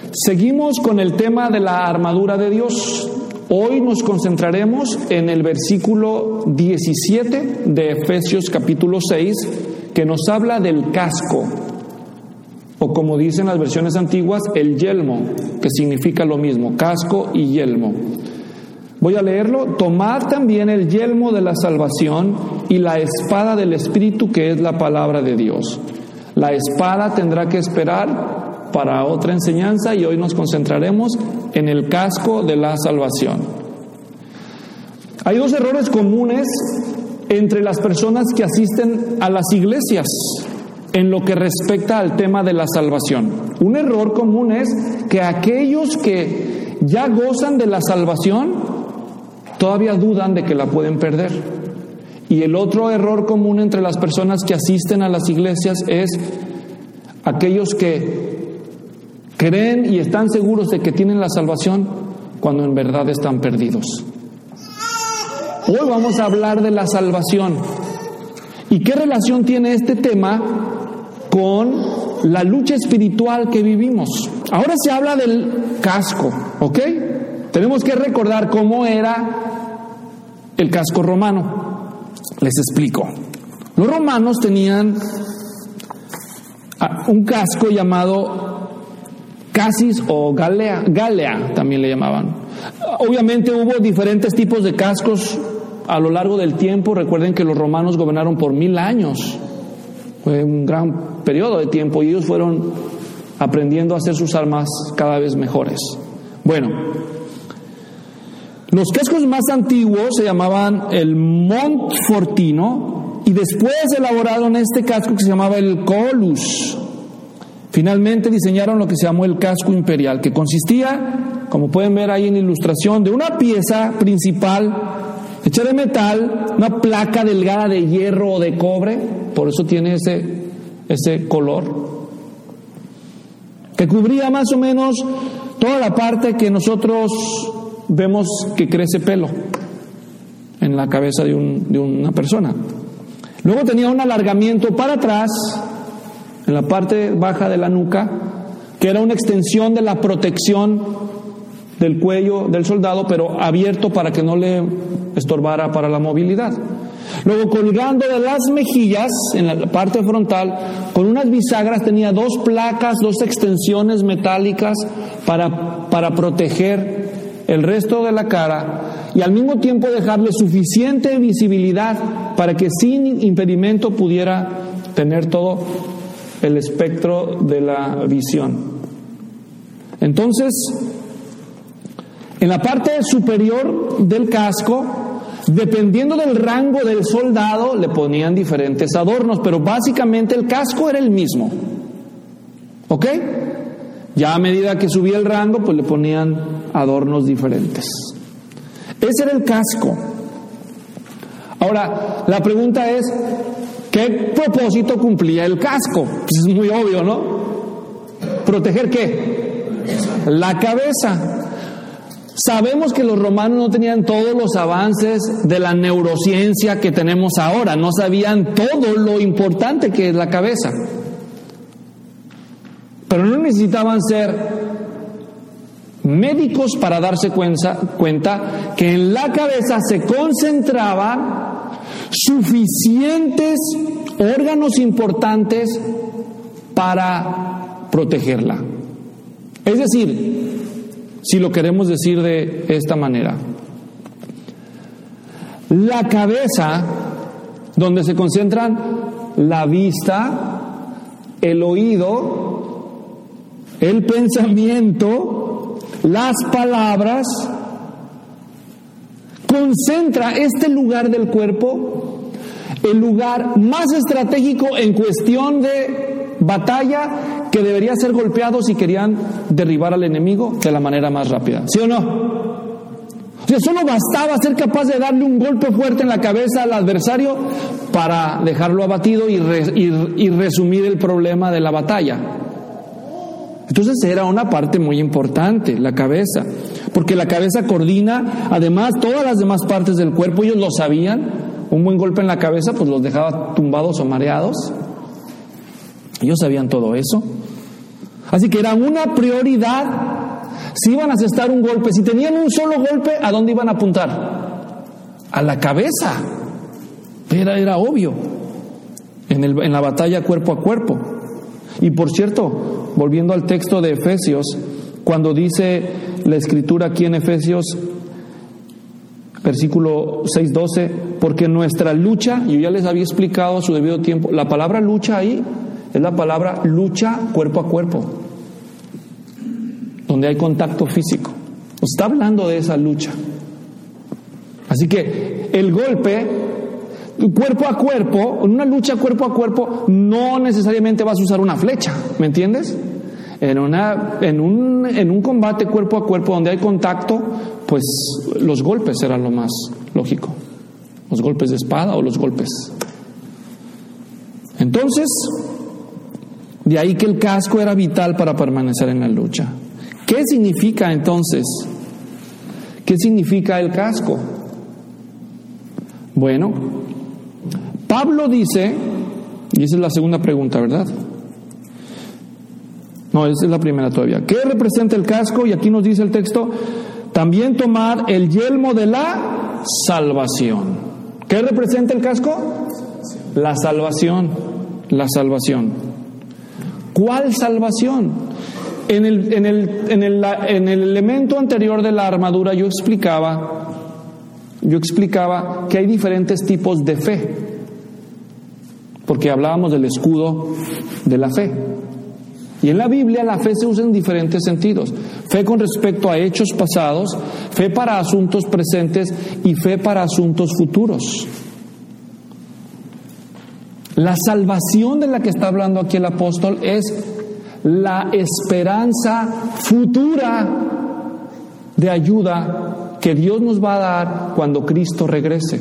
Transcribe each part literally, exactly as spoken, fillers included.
Seguimos con el tema de la armadura de Dios. Hoy nos concentraremos en el versículo diecisiete de Efesios capítulo seis, que nos habla del casco, o como dicen las versiones antiguas, el yelmo, que significa lo mismo, casco y yelmo. Voy a leerlo. Tomad también el yelmo de la salvación y la espada del Espíritu, que es la palabra de Dios. La espada tendrá que esperar para otra enseñanza y hoy nos concentraremos en el casco de la salvación. Hay dos errores comunes entre las personas que asisten a las iglesias en lo que respecta al tema de la salvación. Un error común es que aquellos que ya gozan de la salvación todavía dudan de que la pueden perder. Y el otro error común entre las personas que asisten a las iglesias es aquellos que creen y están seguros de que tienen la salvación cuando en verdad están perdidos. Hoy vamos a hablar de la salvación. ¿Y qué relación tiene este tema con la lucha espiritual que vivimos? Ahora se habla del casco, ¿ok? Tenemos que recordar cómo era el casco romano. Les explico. Los romanos tenían un casco llamado cassis o galea, galea también le llamaban. Obviamente hubo diferentes tipos de cascos a lo largo del tiempo. Recuerden que los romanos gobernaron por mil años. Fue un gran periodo de tiempo y ellos fueron aprendiendo a hacer sus armas cada vez mejores. Bueno, los cascos más antiguos se llamaban el Montfortino y después elaboraron este casco que se llamaba el Colus. Finalmente diseñaron lo que se llamó el casco imperial, que consistía, como pueden ver ahí en la ilustración, de una pieza principal hecha de metal, una placa delgada de hierro o de cobre, por eso tiene ese, ese color, que cubría más o menos toda la parte que nosotros vemos que crece pelo en la cabeza de, un, de una persona. Luego tenía un alargamiento para atrás, en la parte baja de la nuca, que era una extensión de la protección del cuello del soldado, pero abierto para que no le estorbara para la movilidad. Luego, colgando de las mejillas, en la parte frontal, con unas bisagras, tenía dos placas, dos extensiones metálicas para, para proteger el resto de la cara y al mismo tiempo dejarle suficiente visibilidad para que sin impedimento pudiera tener todo el espectro de la visión. Entonces, en la parte superior del casco, dependiendo del rango del soldado, le ponían diferentes adornos, pero básicamente el casco era el mismo. ¿Ok? Ya a medida que subía el rango, pues le ponían adornos diferentes. Ese era el casco. Ahora, la pregunta es, ¿qué propósito cumplía el casco? Pues es muy obvio, ¿no? ¿Proteger qué? La cabeza. Sabemos que los romanos no tenían todos los avances de la neurociencia que tenemos ahora. No sabían todo lo importante que es la cabeza. Pero no necesitaban ser médicos para darse cuenta, cuenta que en la cabeza se concentraban suficientes órganos importantes para protegerla. Es decir, si lo queremos decir de esta manera, la cabeza, donde se concentran la vista, el oído, el pensamiento, las palabras, concentra este lugar del cuerpo, el lugar más estratégico en cuestión de batalla, que debería ser golpeado si querían derribar al enemigo de la manera más rápida. ¿Sí o no? O sea, solo bastaba ser capaz de darle un golpe fuerte en la cabeza al adversario para dejarlo abatido y, re, y, y resumir el problema de la batalla. Entonces era una parte muy importante, la cabeza, porque la cabeza coordina además todas las demás partes del cuerpo. Ellos lo sabían. Un buen golpe en la cabeza pues los dejaba tumbados o mareados. Ellos sabían todo eso. Así que era una prioridad. Si iban a asestar un golpe, si tenían un solo golpe, ¿a dónde iban a apuntar? A la cabeza. Era, era obvio. En, el, en la batalla cuerpo a cuerpo. Y por cierto, volviendo al texto de Efesios, cuando dice la escritura aquí en Efesios, versículo seis doce, porque nuestra lucha, yo ya les había explicado a su debido tiempo, la palabra lucha ahí es la palabra lucha cuerpo a cuerpo, donde hay contacto físico. Está hablando de esa lucha. Así que el golpe cuerpo a cuerpo, en una lucha cuerpo a cuerpo, no necesariamente vas a usar una flecha, ¿me entiendes? En, una, en, un, en un combate cuerpo a cuerpo donde hay contacto, pues los golpes serán lo más lógico. Los golpes de espada o los golpes. Entonces, de ahí que el casco era vital para permanecer en la lucha. ¿Qué significa entonces? ¿Qué significa el casco? Bueno, Pablo dice, y esa es la segunda pregunta, ¿verdad? No, esa es la primera todavía. ¿Qué representa el casco? Y aquí nos dice el texto, también tomar el yelmo de la salvación. ¿Qué representa el casco? La salvación. La salvación. ¿Cuál salvación? En el, en el, en el, en el elemento anterior de la armadura yo explicaba, yo explicaba que hay diferentes tipos de fe, porque hablábamos del escudo de la fe. Y en la Biblia la fe se usa en diferentes sentidos. Fe con respecto a hechos pasados, fe para asuntos presentes y fe para asuntos futuros. La salvación de la que está hablando aquí el apóstol es la esperanza futura de ayuda que Dios nos va a dar cuando Cristo regrese.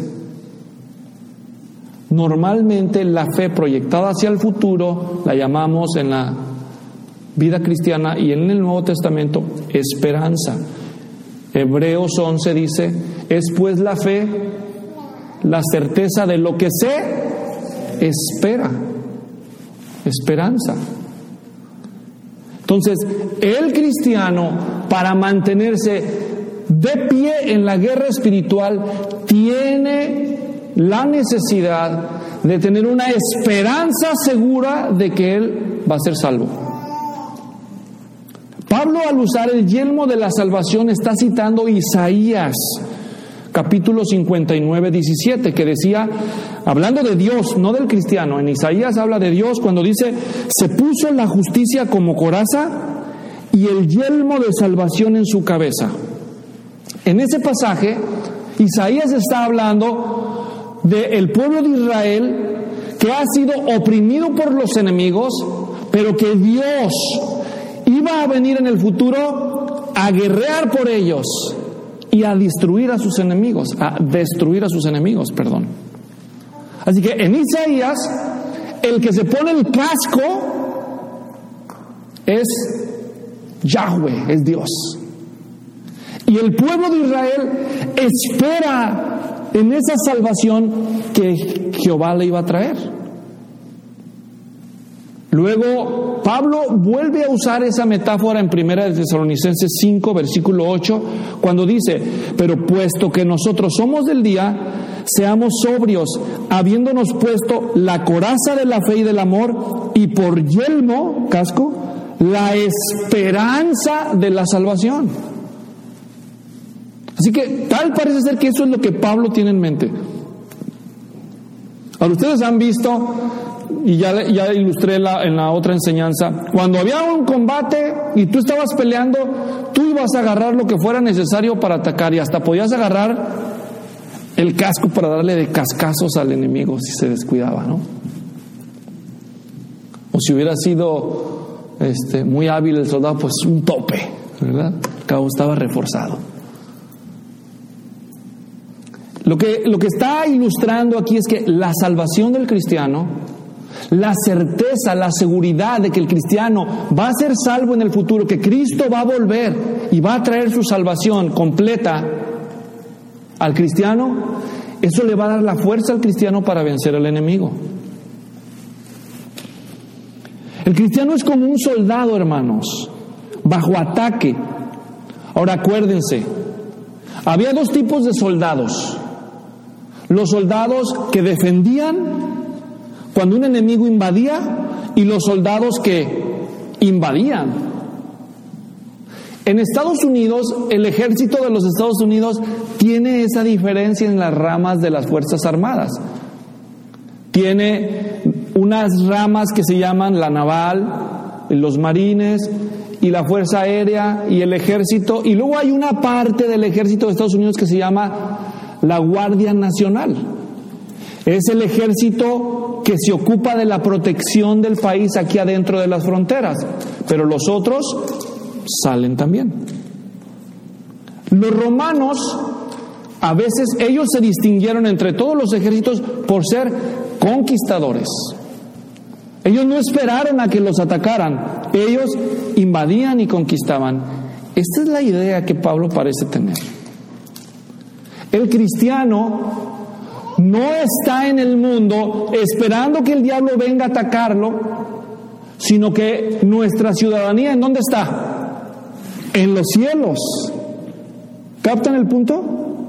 Normalmente la fe proyectada hacia el futuro la llamamos en la vida cristiana y en el Nuevo Testamento esperanza. Hebreos once dice, es pues la fe la certeza de lo que se espera. Esperanza. Entonces, el cristiano, para mantenerse de pie en la guerra espiritual, tiene la necesidad de tener una esperanza segura de que él va a ser salvo. Pablo, al usar el yelmo de la salvación, está citando Isaías capítulo cincuenta y nueve, diecisiete, que decía, hablando de Dios, no del cristiano, en Isaías habla de Dios cuando dice, se puso la justicia como coraza y el yelmo de salvación en su cabeza. En ese pasaje, Isaías está hablando del pueblo de Israel que ha sido oprimido por los enemigos, pero que Dios iba a venir en el futuro a guerrear por ellos y a destruir a sus enemigos, a destruir a sus enemigos, perdón. Así que en Isaías, el que se pone el casco es Yahweh, es Dios. Y el pueblo de Israel espera en esa salvación que Jehová le iba a traer. Luego, Pablo vuelve a usar esa metáfora en Primera de Tesalonicenses cinco, versículo ocho, cuando dice, pero puesto que nosotros somos del día, seamos sobrios, habiéndonos puesto la coraza de la fe y del amor, y por yelmo, casco, la esperanza de la salvación. Así que tal parece ser que eso es lo que Pablo tiene en mente. Ahora, ustedes han visto, y ya, ya ilustré la, en la otra enseñanza, cuando había un combate y tú estabas peleando, tú ibas a agarrar lo que fuera necesario para atacar, y hasta podías agarrar el casco para darle de cascazos al enemigo si se descuidaba, ¿no? O si hubiera sido este, muy hábil el soldado, pues un tope, ¿verdad? El cabo estaba reforzado. Lo que, lo que está ilustrando aquí es que la salvación del cristiano, la certeza, la seguridad de que el cristiano va a ser salvo en el futuro, que Cristo va a volver y va a traer su salvación completa al cristiano, eso le va a dar la fuerza al cristiano para vencer al enemigo. El cristiano es como un soldado, hermanos, bajo ataque. Ahora acuérdense, había dos tipos de soldados. Los soldados que defendían cuando un enemigo invadía y los soldados que invadían. En Estados Unidos, el ejército de los Estados Unidos tiene esa diferencia en las ramas de las Fuerzas Armadas. Tiene unas ramas que se llaman la naval, los marines y la Fuerza Aérea y el ejército. Y luego hay una parte del ejército de Estados Unidos que se llama la Guardia Nacional. Es el ejército que se ocupa de la protección del país aquí adentro de las fronteras. Pero los otros salen también. Los romanos, a veces ellos se distinguieron entre todos los ejércitos por ser conquistadores. Ellos no esperaron a que los atacaran, ellos invadían y conquistaban. Esta es la idea que Pablo parece tener. El cristiano no está en el mundo esperando que el diablo venga a atacarlo, sino que nuestra ciudadanía, ¿en dónde está? En los cielos. ¿Captan el punto?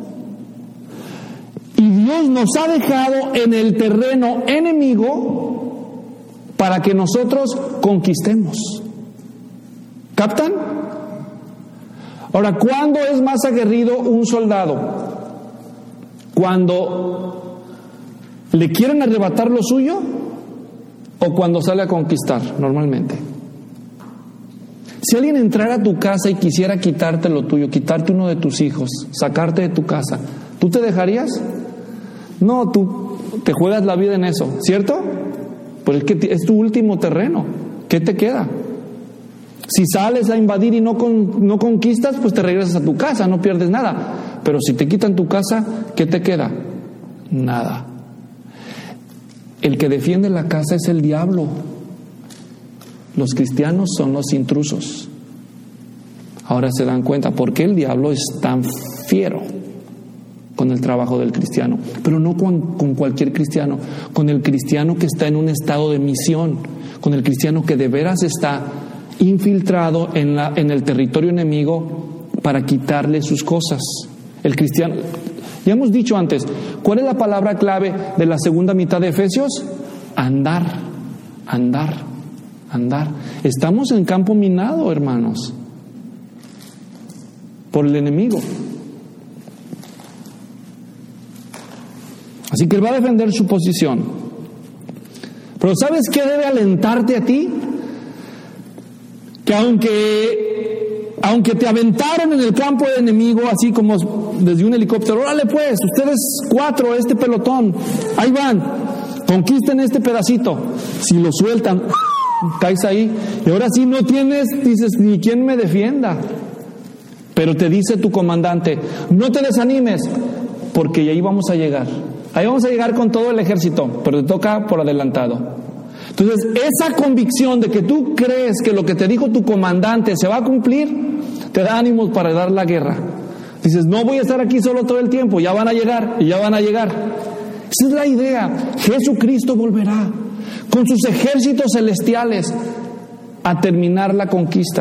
Y Dios nos ha dejado en el terreno enemigo para que nosotros conquistemos. ¿Captan? Ahora, ¿cuándo es más aguerrido un soldado? ¿Cuando le quieren arrebatar lo suyo o cuando sale a conquistar normalmente? Si alguien entrara a tu casa y quisiera quitarte lo tuyo, quitarte uno de tus hijos, sacarte de tu casa, ¿tú te dejarías? No, tú te juegas la vida en eso, ¿cierto? Pues es que es tu último terreno. ¿Qué te queda? Si sales a invadir y no, con, no conquistas, pues te regresas a tu casa, no pierdes nada. Pero si te quitan tu casa, ¿qué te queda? Nada. El que defiende la casa es el diablo. Los cristianos son los intrusos. Ahora se dan cuenta por qué el diablo es tan fiero con el trabajo del cristiano, pero no con, con cualquier cristiano, con el cristiano que está en un estado de misión, con el cristiano que de veras está infiltrado en, la, en el territorio enemigo para quitarle sus cosas. El cristiano, ya hemos dicho antes, ¿cuál es la palabra clave de la segunda mitad de Efesios? Andar, andar, andar. Estamos en campo minado, hermanos, por el enemigo. Así que él va a defender su posición. Pero ¿sabes qué debe alentarte a ti? Que aunque, aunque te aventaron en el campo de enemigo, así como desde un helicóptero, órale pues, ustedes cuatro, este pelotón, ahí van, conquisten este pedacito. Si lo sueltan, caes ahí. Y ahora sí no tienes, dices, ni quien me defienda. Pero te dice tu comandante, no te desanimes, porque ahí vamos a llegar. Ahí vamos a llegar con todo el ejército, pero te toca por adelantado. Entonces, esa convicción de que tú crees que lo que te dijo tu comandante se va a cumplir, te da ánimos para dar la guerra. Dices, no voy a estar aquí solo todo el tiempo, ya van a llegar, y ya van a llegar. Esa es la idea. Jesucristo volverá con sus ejércitos celestiales a terminar la conquista.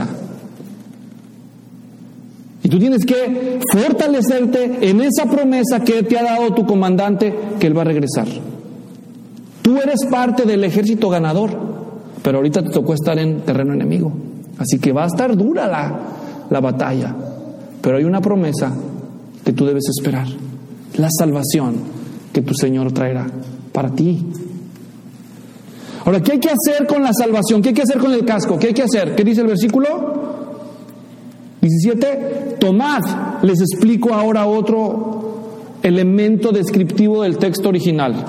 Y tú tienes que fortalecerte en esa promesa que te ha dado tu comandante, que Él va a regresar. Tú eres parte del ejército ganador, pero ahorita te tocó estar en terreno enemigo. Así que va a estar dura la, la batalla. Pero hay una promesa que tú debes esperar. La salvación que tu Señor traerá para ti. Ahora, ¿qué hay que hacer con la salvación? ¿Qué hay que hacer con el casco? ¿Qué hay que hacer? ¿Qué dice el versículo diecisiete? Tomad. Les explico ahora otro elemento descriptivo del texto original.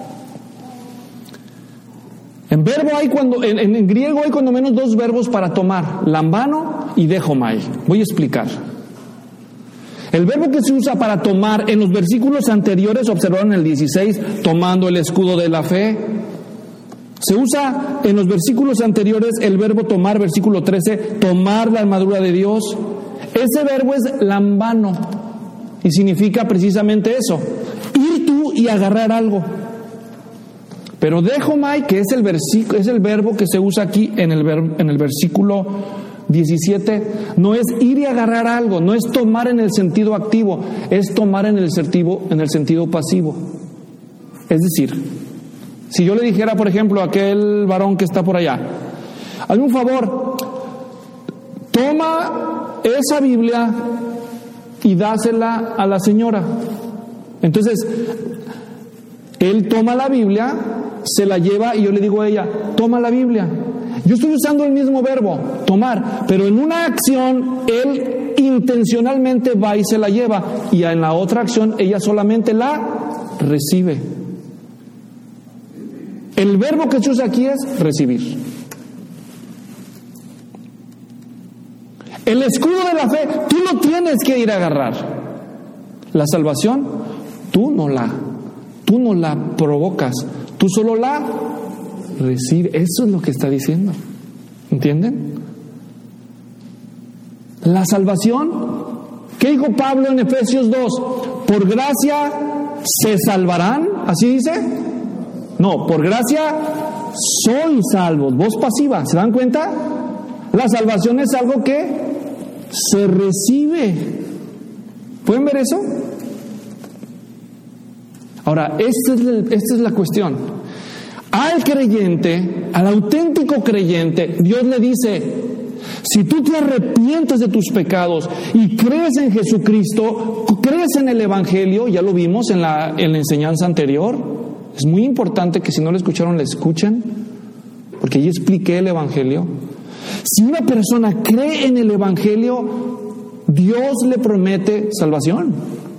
En verbo hay cuando, en, en griego hay cuando menos dos verbos para tomar, lambano y dejomai. Voy a explicar. El verbo que se usa para tomar en los versículos anteriores, observaron en el dieciséis, tomando el escudo de la fe. Se usa en los versículos anteriores el verbo tomar, versículo trece, tomar la armadura de Dios. Ese verbo es lambano y significa precisamente eso, ir tú y agarrar algo. Pero dejomai, que es el versículo, es el verbo que se usa aquí en el, ver, en el versículo diecisiete, no es ir y agarrar algo, no es tomar en el sentido activo, es tomar en el sentido, en el sentido pasivo. Es decir, si yo le dijera, por ejemplo, a aquel varón que está por allá, hazme un favor, toma esa Biblia y dásela a la señora. Entonces, él toma la Biblia, se la lleva y yo le digo a ella, toma la Biblia. Yo estoy usando el mismo verbo, tomar, pero en una acción él intencionalmente va y se la lleva, y en la otra acción ella solamente la recibe. El verbo que se usa aquí es recibir. El escudo de la fe, tú lo tienes que ir a agarrar. La salvación, tú no la, tú no la provocas, tú solo la recibes. Eso es lo que está diciendo. ¿Entienden? La salvación, ¿qué dijo Pablo en Efesios dos? Por gracia se salvarán, ¿así dice? No, por gracia sois salvos. Voz pasiva, ¿se dan cuenta? La salvación es algo que se recibe. ¿Pueden ver eso? Ahora, esta es, la, esta es la cuestión. Al creyente, al auténtico creyente, Dios le dice, si tú te arrepientes de tus pecados y crees en Jesucristo, crees en el Evangelio, ya lo vimos en la, en la enseñanza anterior, es muy importante que si no lo escucharon, le escuchen, porque allí expliqué el Evangelio. Si una persona cree en el Evangelio, Dios le promete salvación.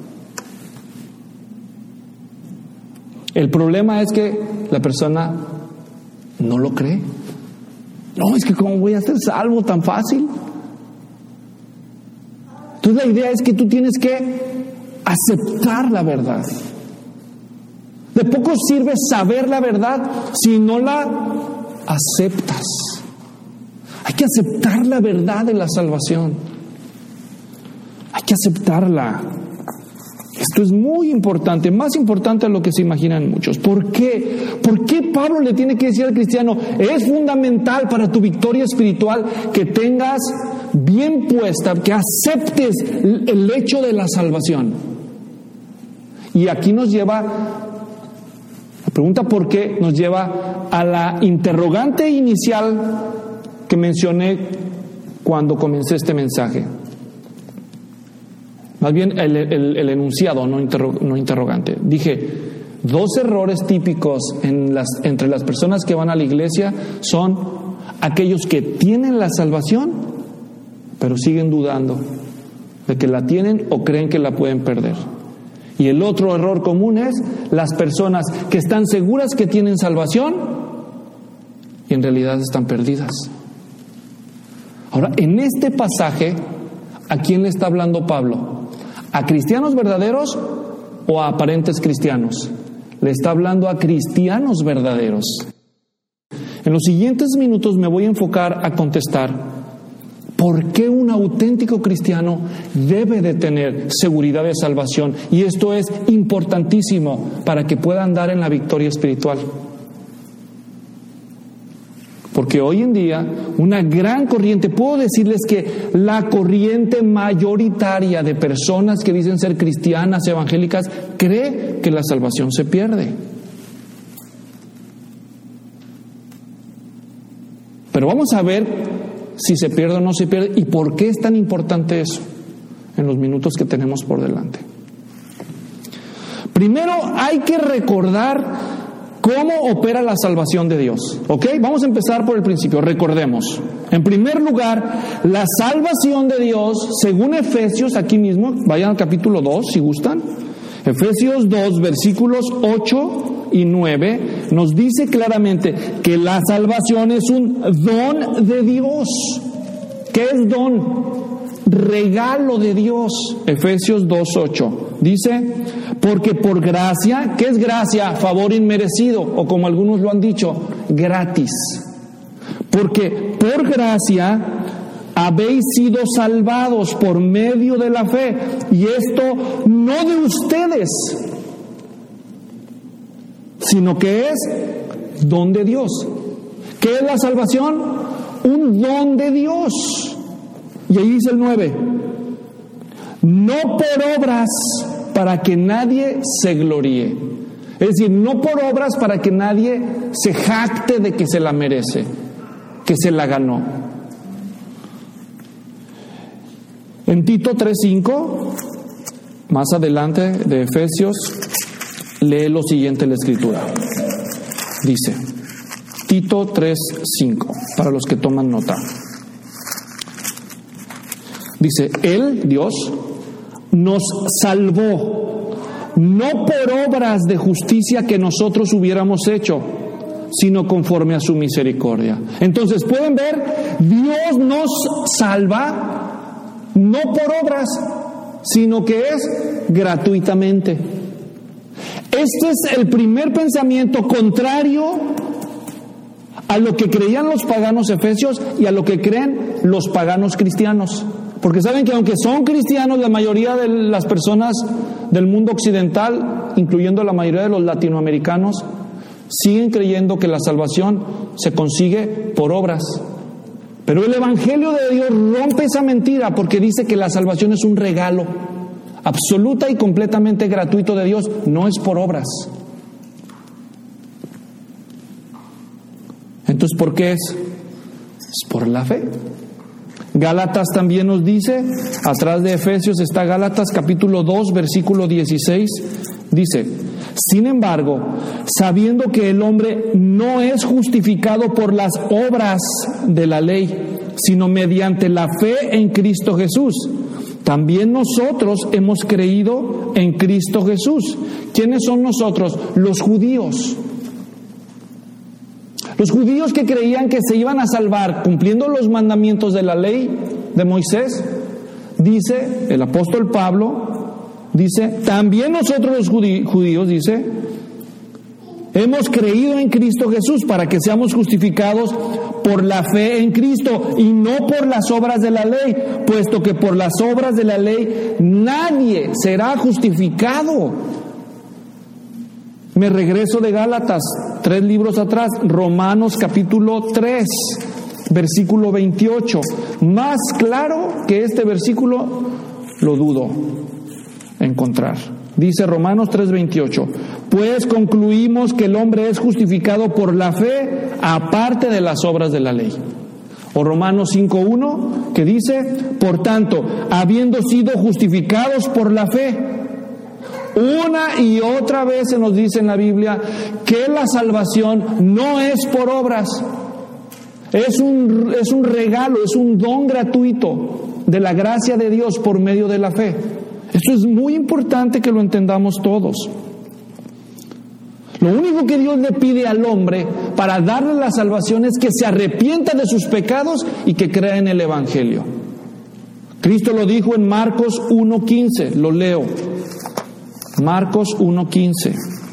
El problema es que la persona no lo cree. No, es que ¿cómo voy a ser salvo tan fácil? Entonces la idea es que tú tienes que aceptar la verdad. De poco sirve saber la verdad si no la aceptas. Hay que aceptar la verdad de la salvación. Hay que aceptarla. Esto es muy importante, más importante de lo que se imaginan muchos. ¿Por qué? ¿Por qué Pablo le tiene que decir al cristiano, es fundamental para tu victoria espiritual que tengas bien puesta, que aceptes el hecho de la salvación? Y aquí nos lleva, la pregunta ¿por qué? Nos lleva a la interrogante inicial que mencioné cuando comencé este mensaje. Más bien el, el, el enunciado, no, interro, no interrogante. Dije, dos errores típicos en las, entre las personas que van a la iglesia son aquellos que tienen la salvación, pero siguen dudando de que la tienen o creen que la pueden perder. Y el otro error común es las personas que están seguras que tienen salvación y en realidad están perdidas. Ahora, en este pasaje, ¿a quién le está hablando Pablo? ¿A cristianos verdaderos o a aparentes cristianos? Le está hablando a cristianos verdaderos. En los siguientes minutos me voy a enfocar a contestar por qué un auténtico cristiano debe de tener seguridad de salvación. Y esto es importantísimo para que pueda andar en la victoria espiritual. Porque hoy en día una gran corriente, puedo decirles que la corriente mayoritaria de personas que dicen ser cristianas, evangélicas, cree que la salvación se pierde. Pero vamos a ver si se pierde o no se pierde y por qué es tan importante eso en los minutos que tenemos por delante. Primero hay que recordar ¿cómo opera la salvación de Dios? ¿Ok? Vamos a empezar por el principio. Recordemos. En primer lugar, la salvación de Dios, según Efesios, aquí mismo, vayan al capítulo dos, si gustan. Efesios dos, versículos ocho y nueve, nos dice claramente que la salvación es un don de Dios. ¿Qué es don? Regalo de Dios. Efesios dos, ocho. Dice, porque por gracia, ¿qué es gracia? Favor inmerecido, o como algunos lo han dicho, gratis. Porque por gracia habéis sido salvados por medio de la fe, y esto no de ustedes, sino que es don de Dios. ¿Qué es la salvación? Un don de Dios. Y ahí dice el nueve, no por obras para que nadie se gloríe. Es decir, no por obras para que nadie se jacte de que se la merece, que se la ganó. En Tito tres cinco, más adelante de Efesios, lee lo siguiente en la Escritura. Dice, Tito tres cinco, para los que toman nota. Dice, Él, Dios, nos salvó, no por obras de justicia que nosotros hubiéramos hecho, sino conforme a su misericordia. Entonces, pueden ver, Dios nos salva no por obras, sino que es gratuitamente. Este es el primer pensamiento contrario a lo que creían los paganos efesios y a lo que creen los paganos cristianos. Porque saben que aunque son cristianos, la mayoría de las personas del mundo occidental, incluyendo la mayoría de los latinoamericanos, siguen creyendo que la salvación se consigue por obras. Pero el Evangelio de Dios rompe esa mentira porque dice que la salvación es un regalo absoluta y completamente gratuito de Dios, no es por obras. Entonces, ¿por qué es? Es por la fe. Gálatas también nos dice, atrás de Efesios está Gálatas capítulo dos, versículo dieciséis, dice, sin embargo, sabiendo que el hombre no es justificado por las obras de la ley, sino mediante la fe en Cristo Jesús, también nosotros hemos creído en Cristo Jesús. ¿Quiénes son nosotros? Los judíos. Los judíos que creían que se iban a salvar cumpliendo los mandamientos de la ley de Moisés, dice el apóstol Pablo, dice, también nosotros los judíos, dice, hemos creído en Cristo Jesús para que seamos justificados por la fe en Cristo y no por las obras de la ley, puesto que por las obras de la ley nadie será justificado. Me regreso de Gálatas, tres libros atrás, Romanos capítulo tres, versículo veintiocho. Más claro que este versículo, lo dudo encontrar. Dice Romanos tres veintiocho, pues concluimos que el hombre es justificado por la fe aparte de las obras de la ley. O Romanos cinco uno, que dice, por tanto, habiendo sido justificados por la fe. Una y otra vez se nos dice en la Biblia que la salvación no es por obras, es un, es un regalo, es un don gratuito de la gracia de Dios por medio de la fe. Esto es muy importante que lo entendamos todos. Lo único que Dios le pide al hombre para darle la salvación es que se arrepienta de sus pecados y que crea en el Evangelio. Cristo lo dijo en Marcos uno quince, lo leo. Marcos uno quince.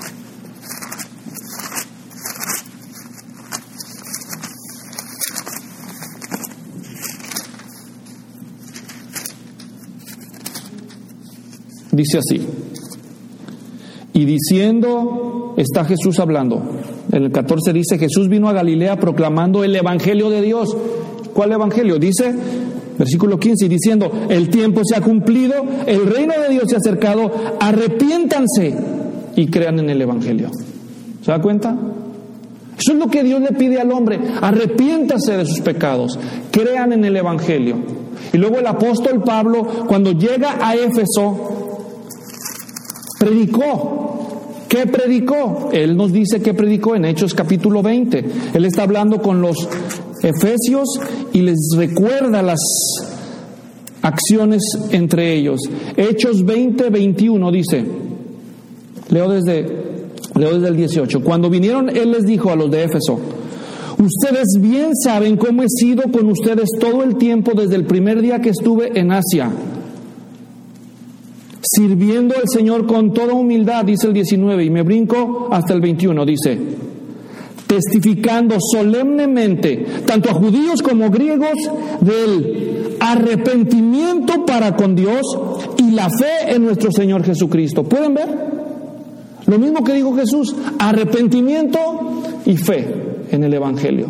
Dice así, y diciendo, está Jesús hablando, en el catorce dice, Jesús vino a Galilea proclamando el Evangelio de Dios. ¿Cuál Evangelio? Dice, versículo quince, y diciendo, el tiempo se ha cumplido, el reino de Dios se ha acercado, arrepiéntanse y crean en el Evangelio. ¿Se da cuenta? Eso es lo que Dios le pide al hombre, arrepiéntase de sus pecados, crean en el Evangelio. Y luego el apóstol Pablo, cuando llega a Éfeso, predicó. ¿Qué predicó? Él nos dice que predicó en Hechos capítulo veinte. Él está hablando con los efesios y les recuerda las acciones entre ellos. Hechos veinte veintiuno dice, leo desde, leo desde el dieciocho. Cuando vinieron, él les dijo a los de Éfeso, ustedes bien saben cómo he sido con ustedes todo el tiempo desde el primer día que estuve en Asia, sirviendo al Señor con toda humildad, dice el diecinueve, y me brinco hasta el veintiuno, dice, testificando solemnemente, tanto a judíos como griegos, del arrepentimiento para con Dios y la fe en nuestro Señor Jesucristo. ¿Pueden ver? Lo mismo que dijo Jesús, arrepentimiento, y fe en el Evangelio.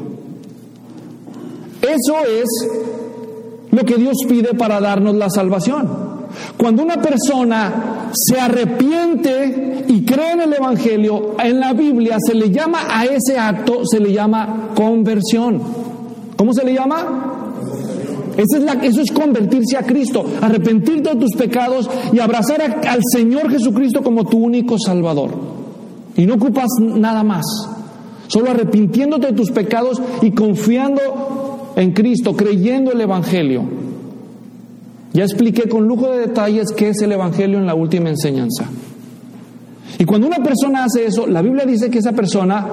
Eso es lo que Dios pide para darnos la salvación. Cuando una persona se arrepiente y cree en el Evangelio, en la Biblia se le llama a ese acto, se le llama conversión. ¿Cómo se le llama? Eso es, la, eso es convertirse a Cristo, arrepentirte de tus pecados y abrazar a, al Señor Jesucristo como tu único Salvador. Y no ocupas nada más, solo arrepintiéndote de tus pecados y confiando en Cristo, creyendo el Evangelio. Ya expliqué con lujo de detalles qué es el Evangelio en la última enseñanza. Y cuando una persona hace eso, la Biblia dice que esa persona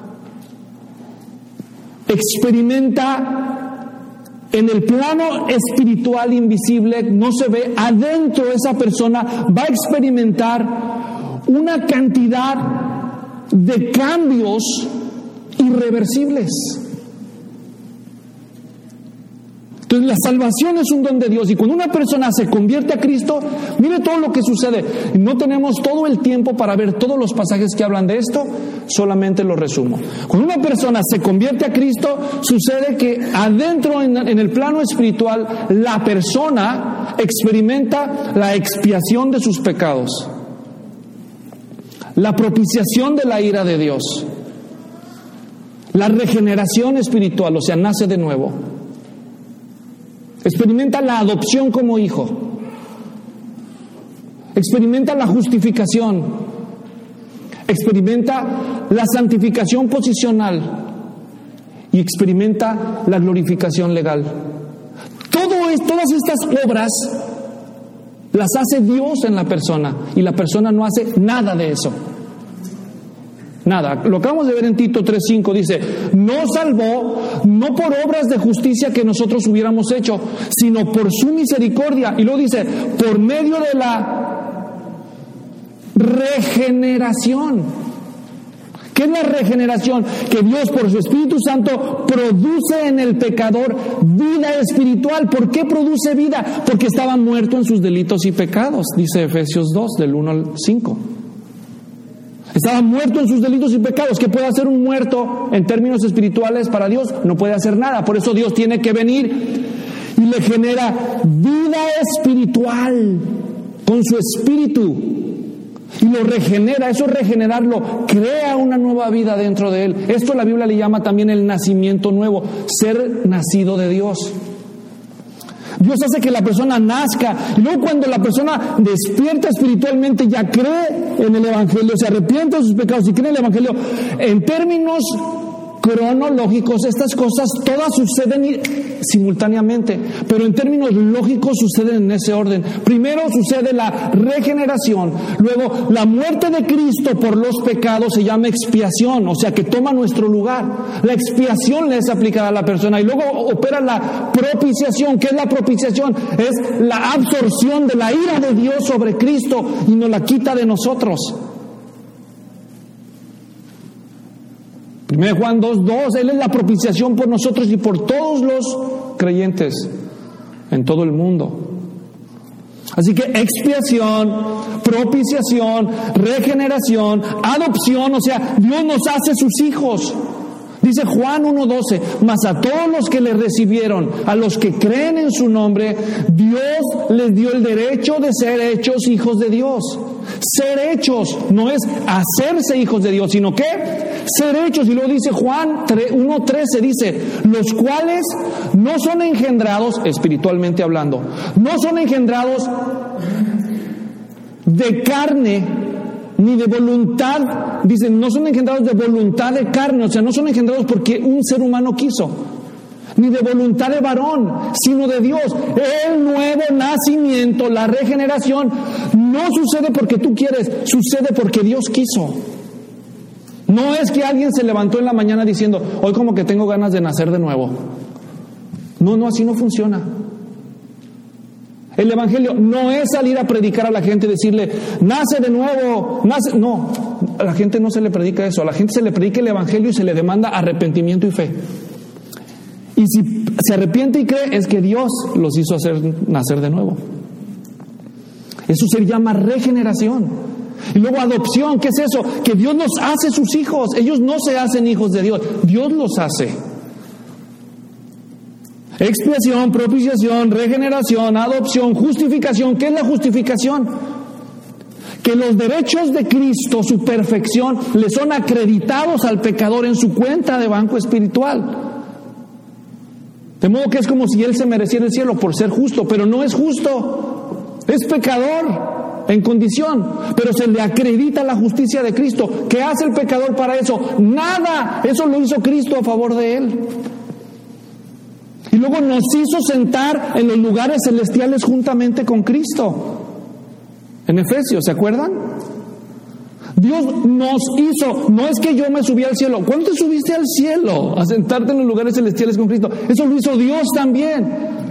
experimenta en el plano espiritual invisible, no se ve, adentro de esa persona va a experimentar una cantidad de cambios irreversibles. Entonces la salvación es un don de Dios, y cuando una persona se convierte a Cristo, mire todo lo que sucede. No tenemos todo el tiempo para ver todos los pasajes que hablan de esto, solamente lo resumo. Cuando una persona se convierte a Cristo, sucede que adentro en, en el plano espiritual, la persona experimenta la expiación de sus pecados, la propiciación de la ira de Dios, la regeneración espiritual, o sea, nace de nuevo. Experimenta la adopción como hijo. Experimenta la justificación. Experimenta la santificación posicional. Y experimenta la glorificación legal. Todo es, todas estas obras las hace Dios en la persona. Y la persona no hace nada de eso. Nada. Lo acabamos de ver en Tito tres cinco, dice: nos salvó no por obras de justicia que nosotros hubiéramos hecho, sino por su misericordia. Y luego dice, por medio de la regeneración. ¿Qué es la regeneración? Que Dios por su Espíritu Santo produce en el pecador vida espiritual. ¿Por qué produce vida? Porque estaba muerto en sus delitos y pecados, dice Efesios dos, del uno al cinco. Estaba muerto en sus delitos y pecados. ¿Qué puede hacer un muerto en términos espirituales para Dios? No puede hacer nada. Por eso Dios tiene que venir y le genera vida espiritual con su espíritu. Y lo regenera. Eso es regenerarlo. Crea una nueva vida dentro de él. Esto la Biblia le llama también el nacimiento nuevo. Ser nacido de Dios. Dios hace que la persona nazca, y luego cuando la persona despierta espiritualmente, ya cree en el Evangelio, se arrepiente de sus pecados y cree en el Evangelio. En términos cronológicos, estas cosas todas suceden simultáneamente, pero en términos lógicos suceden en ese orden. Primero sucede la regeneración, luego la muerte de Cristo por los pecados se llama expiación, o sea que toma nuestro lugar. La expiación le es aplicada a la persona, y luego opera la propiciación. ¿Qué es la propiciación? Es la absorción de la ira de Dios sobre Cristo y nos la quita de nosotros. primero Juan dos dos, Él es la propiciación por nosotros y por todos los creyentes en todo el mundo. Así que expiación, propiciación, regeneración, adopción, o sea, Dios nos hace sus hijos. Dice Juan uno doce, mas a todos los que le recibieron, a los que creen en su nombre, Dios les dio el derecho de ser hechos hijos de Dios. Ser hechos no es hacerse hijos de Dios, sino que ser hechos. Y luego dice Juan uno trece, dice, los cuales no son engendrados, espiritualmente hablando, no son engendrados de carne ni de voluntad, dicen, no son engendrados de voluntad de carne, o sea, no son engendrados porque un ser humano quiso, ni de voluntad de varón, sino de Dios. El nuevo nacimiento, la regeneración, no sucede porque tú quieres, sucede porque Dios quiso. No es que alguien se levantó en la mañana diciendo, hoy como que tengo ganas de nacer de nuevo. No, no, así no funciona. El Evangelio no es salir a predicar a la gente y decirle, nace de nuevo, nace. No, a la gente no se le predica eso. A la gente se le predica el Evangelio y se le demanda arrepentimiento y fe. Y si se arrepiente y cree, es que Dios los hizo hacer nacer de nuevo. Eso se llama regeneración. Y luego adopción, ¿qué es eso? Que Dios nos hace sus hijos. Ellos no se hacen hijos de Dios, Dios los hace. Expiación, propiciación, regeneración, adopción, justificación. ¿Qué es la justificación? Que los derechos de Cristo, su perfección, le son acreditados al pecador en su cuenta de banco espiritual. De modo que es como si él se mereciera el cielo por ser justo, pero no es justo, es pecador en condición, pero se le acredita la justicia de Cristo. ¿Qué hace el pecador para eso? Nada, eso lo hizo Cristo a favor de él. Y luego nos hizo sentar en los lugares celestiales juntamente con Cristo. En Efesios, ¿se acuerdan? Dios nos hizo, no es que yo me subí al cielo. ¿Cuándo te subiste al cielo a sentarte en los lugares celestiales con Cristo? Eso lo hizo Dios también.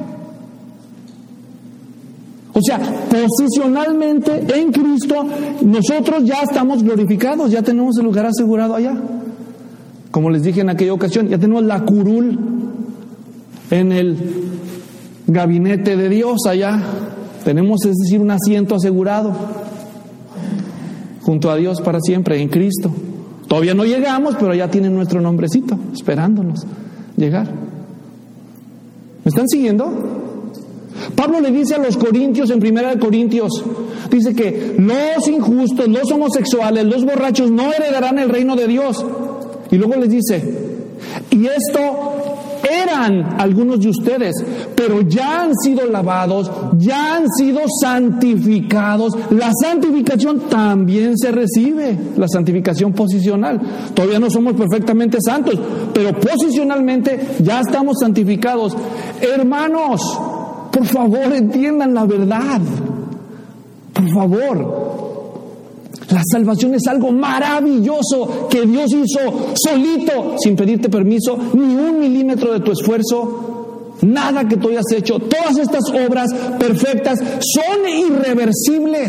O sea, posicionalmente en Cristo, nosotros ya estamos glorificados, ya tenemos el lugar asegurado allá. Como les dije en aquella ocasión, ya tenemos la curul en el gabinete de Dios allá. Tenemos, es decir, un asiento asegurado junto a Dios para siempre en Cristo. Todavía no llegamos, pero ya tienen nuestro nombrecito esperándonos llegar. ¿Me están siguiendo? Pablo le dice a los corintios en Primera de Corintios, dice que los injustos, los homosexuales, los borrachos no heredarán el reino de Dios. Y luego les dice, y esto eran algunos de ustedes, pero ya han sido lavados, ya han sido santificados. La santificación también se recibe, la santificación posicional. Todavía no somos perfectamente santos, pero posicionalmente ya estamos santificados. Hermanos, por favor, entiendan la verdad. Por favor. La salvación es algo maravilloso que Dios hizo solito, sin pedirte permiso, ni un milímetro de tu esfuerzo, nada que tú hayas hecho. Todas estas obras perfectas son irreversibles.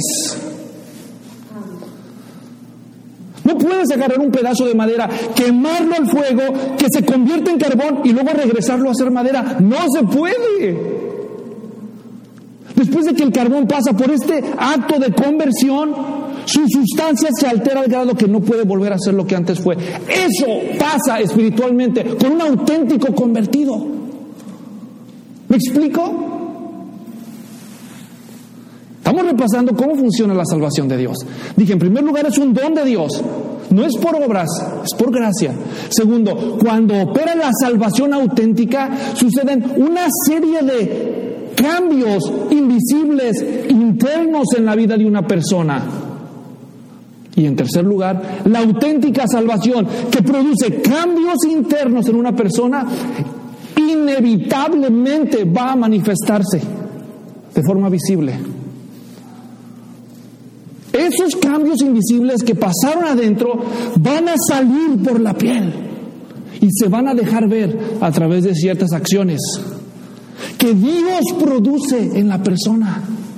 No puedes agarrar un pedazo de madera, quemarlo al fuego, que se convierte en carbón y luego regresarlo a hacer madera. No se puede. Después de que el carbón pasa por este acto de conversión, su sustancia se altera al grado que no puede volver a ser lo que antes fue. Eso pasa espiritualmente con un auténtico convertido. ¿Me explico? Estamos repasando cómo funciona la salvación de Dios. Dije, en primer lugar, es un don de Dios. No es por obras, es por gracia. Segundo, cuando opera la salvación auténtica, suceden una serie de cambios invisibles, internos en la vida de una persona. Y en tercer lugar, la auténtica salvación que produce cambios internos en una persona, inevitablemente va a manifestarse de forma visible. Esos cambios invisibles que pasaron adentro van a salir por la piel y se van a dejar ver a través de ciertas acciones que Dios produce en la persona.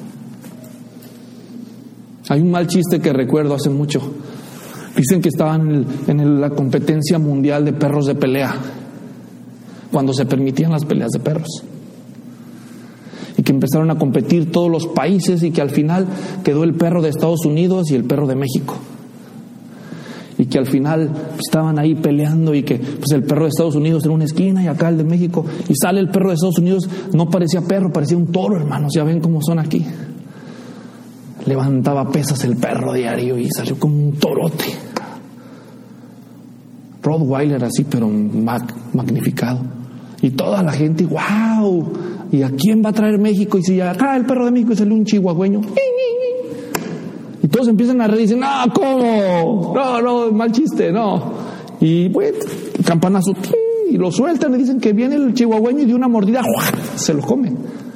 Hay un mal chiste que recuerdo hace mucho. Dicen que estaban en, el, en el, la competencia mundial de perros de pelea, cuando se permitían las peleas de perros, y que empezaron a competir todos los países, y que al final quedó el perro de Estados Unidos y el perro de México, y que al final estaban ahí peleando, y que pues el perro de Estados Unidos en una esquina y acá el de México, y sale el perro de Estados Unidos, no parecía perro, parecía un toro, hermanos, ya ven cómo son aquí. Levantaba pesas el perro diario y salió como un torote. Rottweiler así, pero mag, magnificado. Y toda la gente, wow, ¿y a quién va a traer México? Y si acá el perro de México y salió un chihuahueño. Y todos empiezan a reír y dicen, no, ¿cómo? No, no, mal chiste, no. Y bueno, campanazo, y lo sueltan y dicen que viene el chihuahueño y de una mordida, se lo come.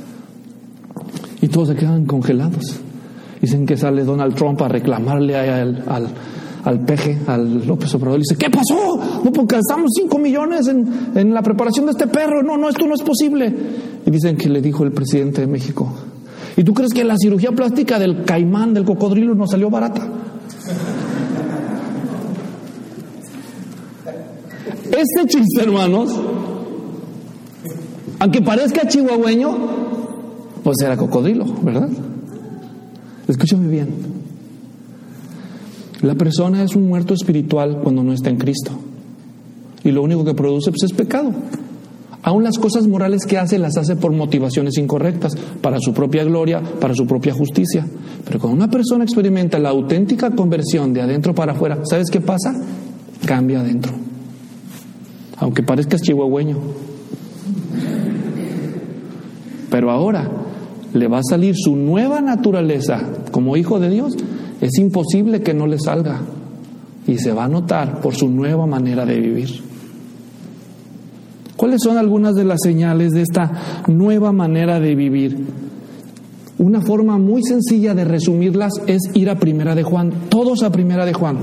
Y todos se quedan congelados. Dicen que sale Donald Trump a reclamarle al, al, al peje, al López Obrador. Y dice, ¿qué pasó? No, porque gastamos cinco millones en, en la preparación de este perro. No, no, esto no es posible. Y dicen que le dijo el presidente de México, ¿y tú crees que la cirugía plástica del caimán, del cocodrilo, no salió barata? Este chiste, hermanos, aunque parezca chihuahueño, pues era cocodrilo, ¿verdad? Escúchame bien. La persona es un muerto espiritual cuando no está en Cristo. Y lo único que produce pues, es pecado. Aún las cosas morales que hace, las hace por motivaciones incorrectas, para su propia gloria, para su propia justicia. Pero cuando una persona experimenta la auténtica conversión de adentro para afuera, ¿sabes qué pasa? Cambia adentro. Aunque parezcas chihuahueño. Pero ahora le va a salir su nueva naturaleza como hijo de Dios. Es imposible que no le salga. Y se va a notar por su nueva manera de vivir. ¿Cuáles son algunas de las señales de esta nueva manera de vivir? Una forma muy sencilla de resumirlas es ir a Primera de Juan. Todos a Primera de Juan.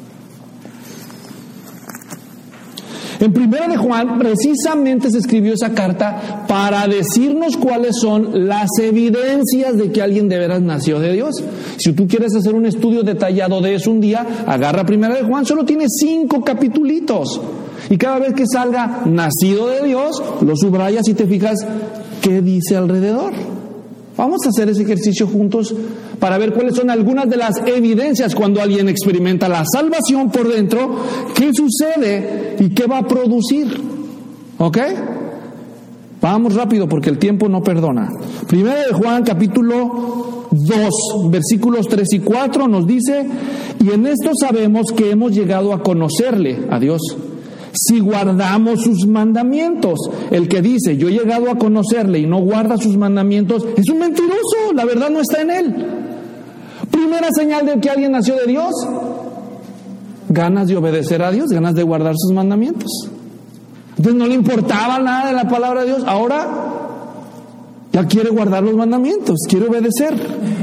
En Primera de Juan precisamente se escribió esa carta para decirnos cuáles son las evidencias de que alguien de veras nació de Dios. Si tú quieres hacer un estudio detallado de eso un día, agarra Primera de Juan, solo tiene cinco capitulitos. Y cada vez que salga nacido de Dios, lo subrayas y te fijas qué dice alrededor. Vamos a hacer ese ejercicio juntos para ver cuáles son algunas de las evidencias cuando alguien experimenta la salvación por dentro, qué sucede y qué va a producir. ¿Ok? Vamos rápido porque el tiempo no perdona. Primera de Juan, capítulo dos, versículos tres y cuatro nos dice: y en esto sabemos que hemos llegado a conocerle, a Dios, si guardamos sus mandamientos. El que dice, yo he llegado a conocerle y no guarda sus mandamientos, es un mentiroso, la verdad no está en él. Primera señal de que alguien nació de Dios: ganas de obedecer a Dios, ganas de guardar sus mandamientos. Entonces no le importaba nada de la palabra de Dios, ahora ya quiere guardar los mandamientos, quiere obedecer.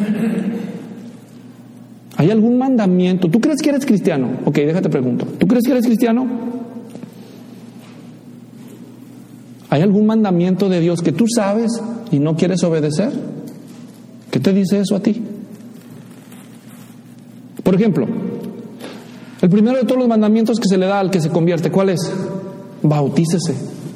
¿Hay algún mandamiento? ¿Tú crees que eres cristiano? Ok, déjate pregunto. ¿Tú crees que eres cristiano? ¿Hay algún mandamiento de Dios que tú sabes y no quieres obedecer? ¿Qué te dice eso a ti? Por ejemplo, el primero de todos los mandamientos que se le da al que se convierte, ¿cuál es? Bautícese.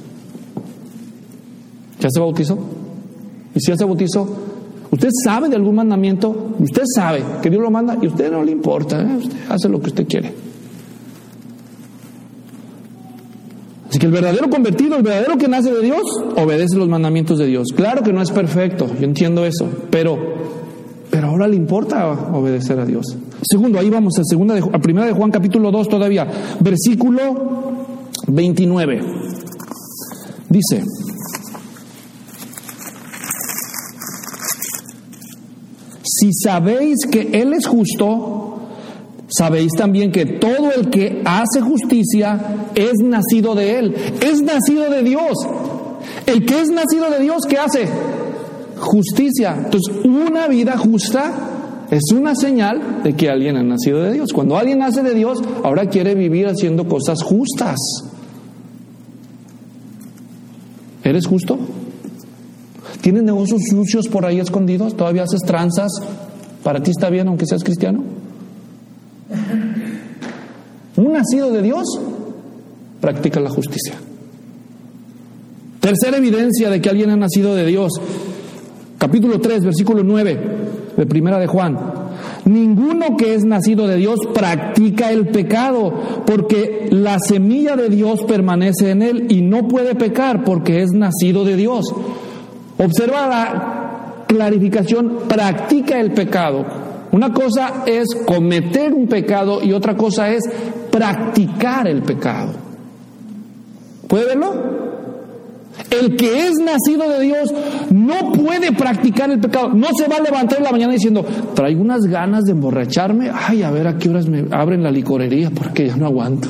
¿Ya se bautizó? ¿Y si ya se bautizó? ¿Usted sabe de algún mandamiento? Usted sabe que Dios lo manda y a usted no le importa, ¿eh? Usted hace lo que usted quiere. Así que el verdadero convertido, el verdadero que nace de Dios, obedece los mandamientos de Dios. Claro que no es perfecto, yo entiendo eso, pero, pero ahora le importa obedecer a Dios. Segundo, ahí vamos a segunda de, a primera de Juan capítulo dos todavía, versículo veintinueve. Dice: si sabéis que Él es justo, sabéis también que todo el que hace justicia es nacido de Él, es nacido de Dios. El que es nacido de Dios, ¿qué hace? Justicia. Entonces, una vida justa es una señal de que alguien ha nacido de Dios. Cuando alguien nace de Dios, ahora quiere vivir haciendo cosas justas. ¿Eres justo? ¿Tienes negocios sucios por ahí escondidos? ¿Todavía haces tranzas? ¿Para ti está bien aunque seas cristiano? Un nacido de Dios practica la justicia. Tercera evidencia de que alguien ha nacido de Dios, capítulo tres, versículo nueve de Primera de Juan: ninguno que es nacido de Dios practica el pecado, porque la semilla de Dios permanece en él y no puede pecar porque es nacido de Dios. Observa la clarificación: practica el pecado. Una cosa es cometer un pecado y otra cosa es practicar el pecado. ¿Puede verlo? El que es nacido de Dios no puede practicar el pecado. No se va a levantar en la mañana diciendo, traigo unas ganas de emborracharme. Ay, a ver a qué horas me abren la licorería porque ya no aguanto.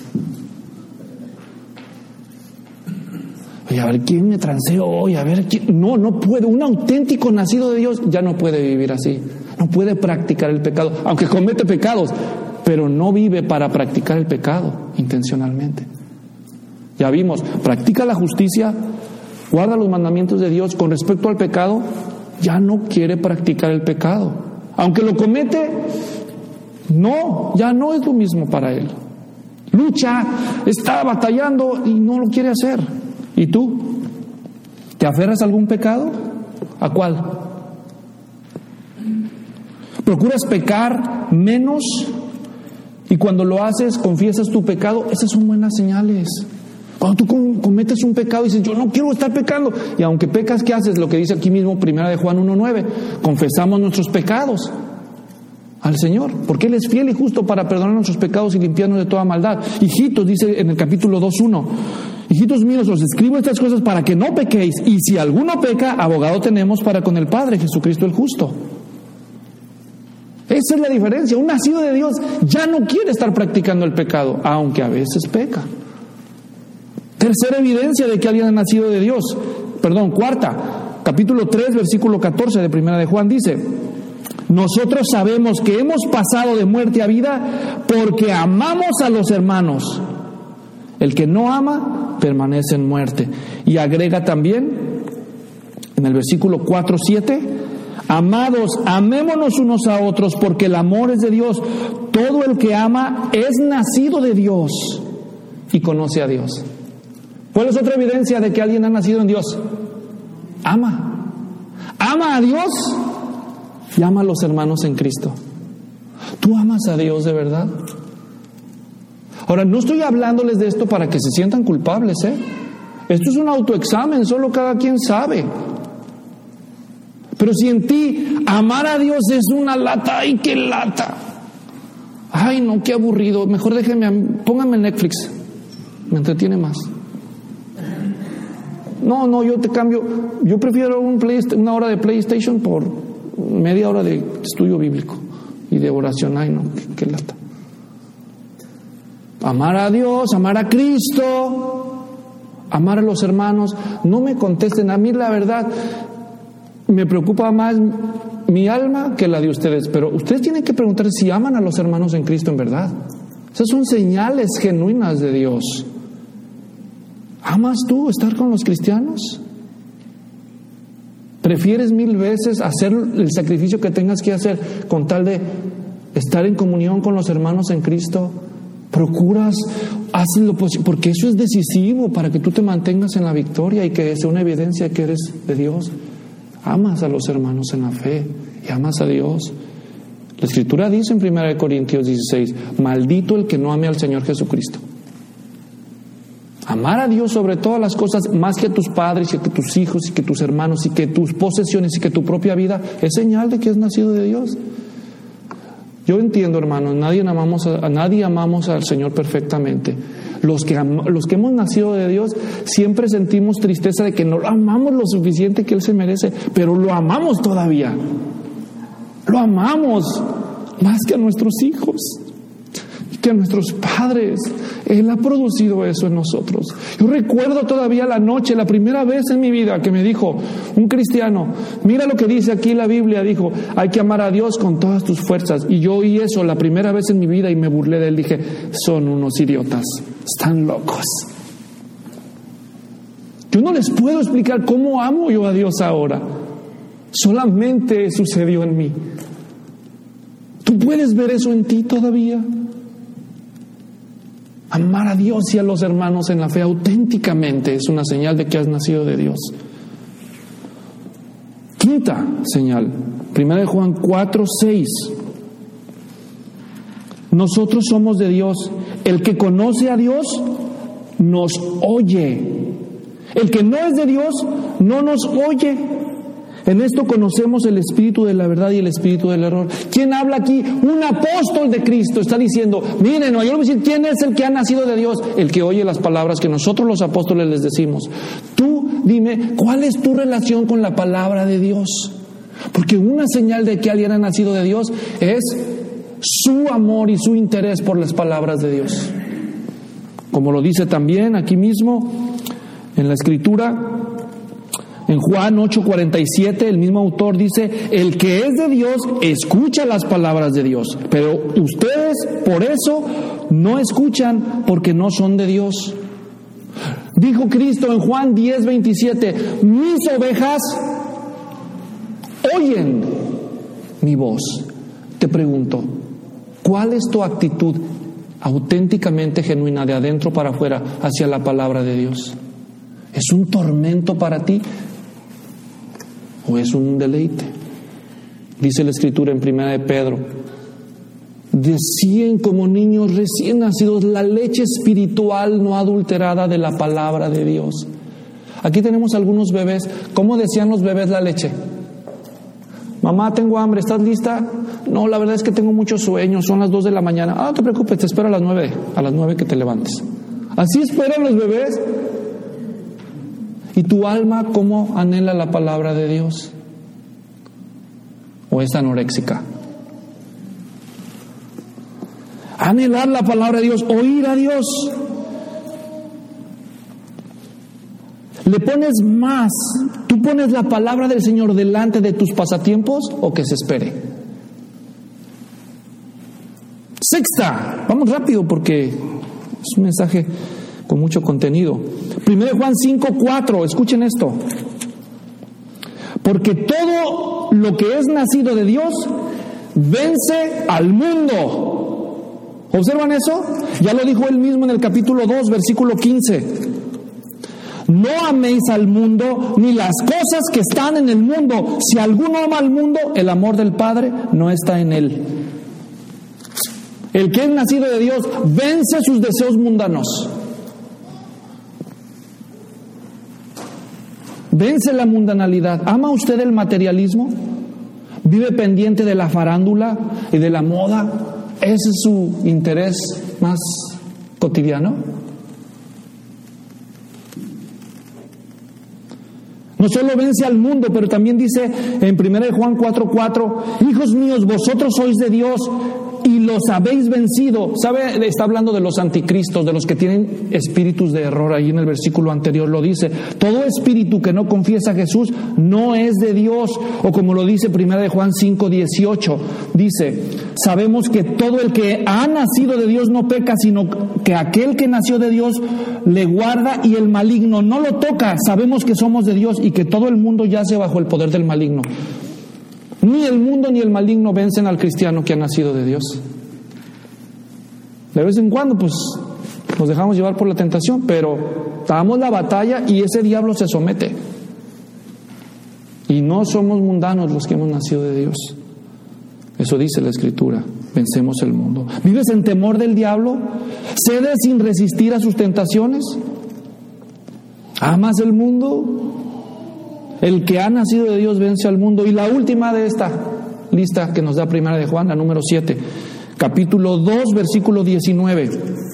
Oye, a ver quién me transeo hoy, a ver quién... No, no puede. Un auténtico nacido de Dios ya no puede vivir así. No puede practicar el pecado, aunque comete pecados, pero no vive para practicar el pecado intencionalmente. Ya vimos, practica la justicia, guarda los mandamientos de Dios. Con respecto al pecado, ya no quiere practicar el pecado. Aunque lo comete, no, ya no es lo mismo para él. Lucha, está batallando y no lo quiere hacer. ¿Y tú? ¿Te aferras a algún pecado? ¿A cuál? ¿Procuras pecar menos Y cuando lo haces, confiesas tu pecado, esas son buenas señales. Cuando tú cometes un pecado y dices, yo no quiero estar pecando, y aunque pecas, ¿qué haces? Lo que dice aquí mismo, primera de Juan uno nueve, confesamos nuestros pecados al Señor, porque Él es fiel y justo para perdonar nuestros pecados y limpiarnos de toda maldad. Hijitos, dice en el capítulo dos uno, hijitos míos, os escribo estas cosas para que no pequéis, y si alguno peca, abogado tenemos para con el Padre, Jesucristo el justo. Esa es la diferencia. Un nacido de Dios ya no quiere estar practicando el pecado, aunque a veces peca. Tercera evidencia de que alguien ha nacido de Dios, perdón, cuarta, capítulo tres, versículo catorce de primera de Juan dice, nosotros sabemos que hemos pasado de muerte a vida porque amamos a los hermanos. El que no ama permanece en muerte. Y agrega también en el versículo cuatro siete, amados, amémonos unos a otros porque el amor es de Dios. Todo el que ama es nacido de Dios y conoce a Dios. ¿Cuál es otra evidencia de que alguien ha nacido en Dios? Ama. Ama a Dios y ama a los hermanos en Cristo. ¿Tú amas a Dios de verdad? Ahora, no estoy hablándoles de esto para que se sientan culpables, ¿eh? Esto es un autoexamen, solo cada quien sabe. Pero si en ti amar a Dios es una lata, ¡ay, qué lata! ¡Ay, no, qué aburrido! Mejor déjenme, pónganme Netflix, me entretiene más. No, no, yo te cambio, yo prefiero un play, una hora de PlayStation por media hora de estudio bíblico y de oración. ¡Ay, no, qué, qué lata! Amar a Dios, amar a Cristo, amar a los hermanos. No me contesten, a mí la verdad me preocupa más mi alma que la de ustedes, pero ustedes tienen que preguntar si aman a los hermanos en Cristo en verdad. Esas son señales genuinas de Dios. ¿Amas tú estar con los cristianos? ¿Prefieres mil veces hacer el sacrificio que tengas que hacer con tal de estar en comunión con los hermanos en Cristo? Procuras, haces lo posible, porque eso es decisivo para que tú te mantengas en la victoria y que sea una evidencia que eres de Dios. Amas a los hermanos en la fe y amas a Dios. La Escritura dice en primera Corintios dieciséis, maldito el que no ame al Señor Jesucristo. Amar a Dios sobre todas las cosas, más que a tus padres y que tus hijos y que tus hermanos y que tus posesiones y que tu propia vida, es señal de que has nacido de Dios. Yo entiendo, hermanos, nadie amamos a, a nadie amamos al Señor perfectamente. Los que, am, los que hemos nacido de Dios siempre sentimos tristeza de que no lo amamos lo suficiente que Él se merece, pero lo amamos todavía. Lo amamos más que a nuestros hijos, que a nuestros padres. Él ha producido eso en nosotros. Yo recuerdo todavía la noche, la primera vez en mi vida que me dijo un cristiano, mira lo que dice aquí la Biblia, dijo, hay que amar a Dios con todas tus fuerzas. Y yo oí eso la primera vez en mi vida y me burlé de él, dije, son unos idiotas, están locos. Yo no les puedo explicar cómo amo yo a Dios ahora. Solamente sucedió en mí. ¿Tú puedes ver eso en ti todavía? Amar a Dios y a los hermanos en la fe auténticamente es una señal de que has nacido de Dios. Quinta señal, primera de Juan cuatro seis. Nosotros somos de Dios. El que conoce a Dios nos oye. El que no es de Dios no nos oye. En esto conocemos el espíritu de la verdad y el espíritu del error. ¿Quién habla aquí? Un apóstol de Cristo está diciendo, miren, no, yo le voy a decir, ¿quién es el que ha nacido de Dios? El que oye las palabras que nosotros los apóstoles les decimos. Tú dime, ¿cuál es tu relación con la palabra de Dios? Porque una señal de que alguien ha nacido de Dios es su amor y su interés por las palabras de Dios. Como lo dice también aquí mismo en la Escritura, en Juan ocho cuarenta y siete, el mismo autor dice, el que es de Dios escucha las palabras de Dios, pero ustedes por eso no escuchan porque no son de Dios. Dijo Cristo en Juan diez veintisiete, mis ovejas oyen mi voz. Te pregunto, ¿cuál es tu actitud auténticamente genuina de adentro para afuera hacia la palabra de Dios? ¿Es un tormento para ti o es un deleite? Dice la Escritura en primera de Pedro decían como niños recién nacidos la leche espiritual no adulterada de la palabra de Dios. Aquí tenemos algunos bebés. ¿Cómo decían los bebés la leche? Mamá, tengo hambre, ¿estás lista? No, la verdad es que tengo mucho sueño, son las dos de la mañana. Ah, no te preocupes, te espero a las nueve, a las nueve que te levantes. Así esperan los bebés. ¿Y tu alma cómo anhela la palabra de Dios? ¿O es anoréxica? Anhelar la palabra de Dios, oír a Dios. ¿Le pones más? ¿Tú pones la palabra del Señor delante de tus pasatiempos o que se espere? Sexta, vamos rápido porque es un mensaje con mucho contenido. Primero Juan cinco cuatro, escuchen esto. Porque todo lo que es nacido de Dios vence al mundo. ¿Observan eso? Ya lo dijo él mismo en el capítulo dos, versículo quince. No améis al mundo ni las cosas que están en el mundo. Si alguno ama al mundo, el amor del Padre no está en él. El que es nacido de Dios vence sus deseos mundanos. Vence la mundanalidad. ¿Ama usted el materialismo? ¿Vive pendiente de la farándula y de la moda? ¿Ese es su interés más cotidiano? No solo vence al mundo, pero también dice en primera de Juan cuatro cuatro, hijos míos, vosotros sois de Dios y los habéis vencido. ¿Sabe? Está hablando de los anticristos, de los que tienen espíritus de error. Ahí en el versículo anterior lo dice. Todo espíritu que no confiesa a Jesús no es de Dios. O como lo dice primera de Juan cinco dieciocho, dice, sabemos que todo el que ha nacido de Dios no peca, sino que aquel que nació de Dios le guarda y el maligno no lo toca. Sabemos que somos de Dios y que todo el mundo yace bajo el poder del maligno. Ni el mundo ni el maligno vencen al cristiano que ha nacido de Dios. De vez en cuando, pues, nos dejamos llevar por la tentación, pero damos la batalla y ese diablo se somete. Y no somos mundanos los que hemos nacido de Dios. Eso dice la Escritura. Vencemos el mundo. ¿Vives en temor del diablo? ¿Cedes sin resistir a sus tentaciones? ¿Amas el mundo? El que ha nacido de Dios vence al mundo. Y la última de esta lista que nos da primera de Juan, la número siete, capítulo dos, versículo diecinueve.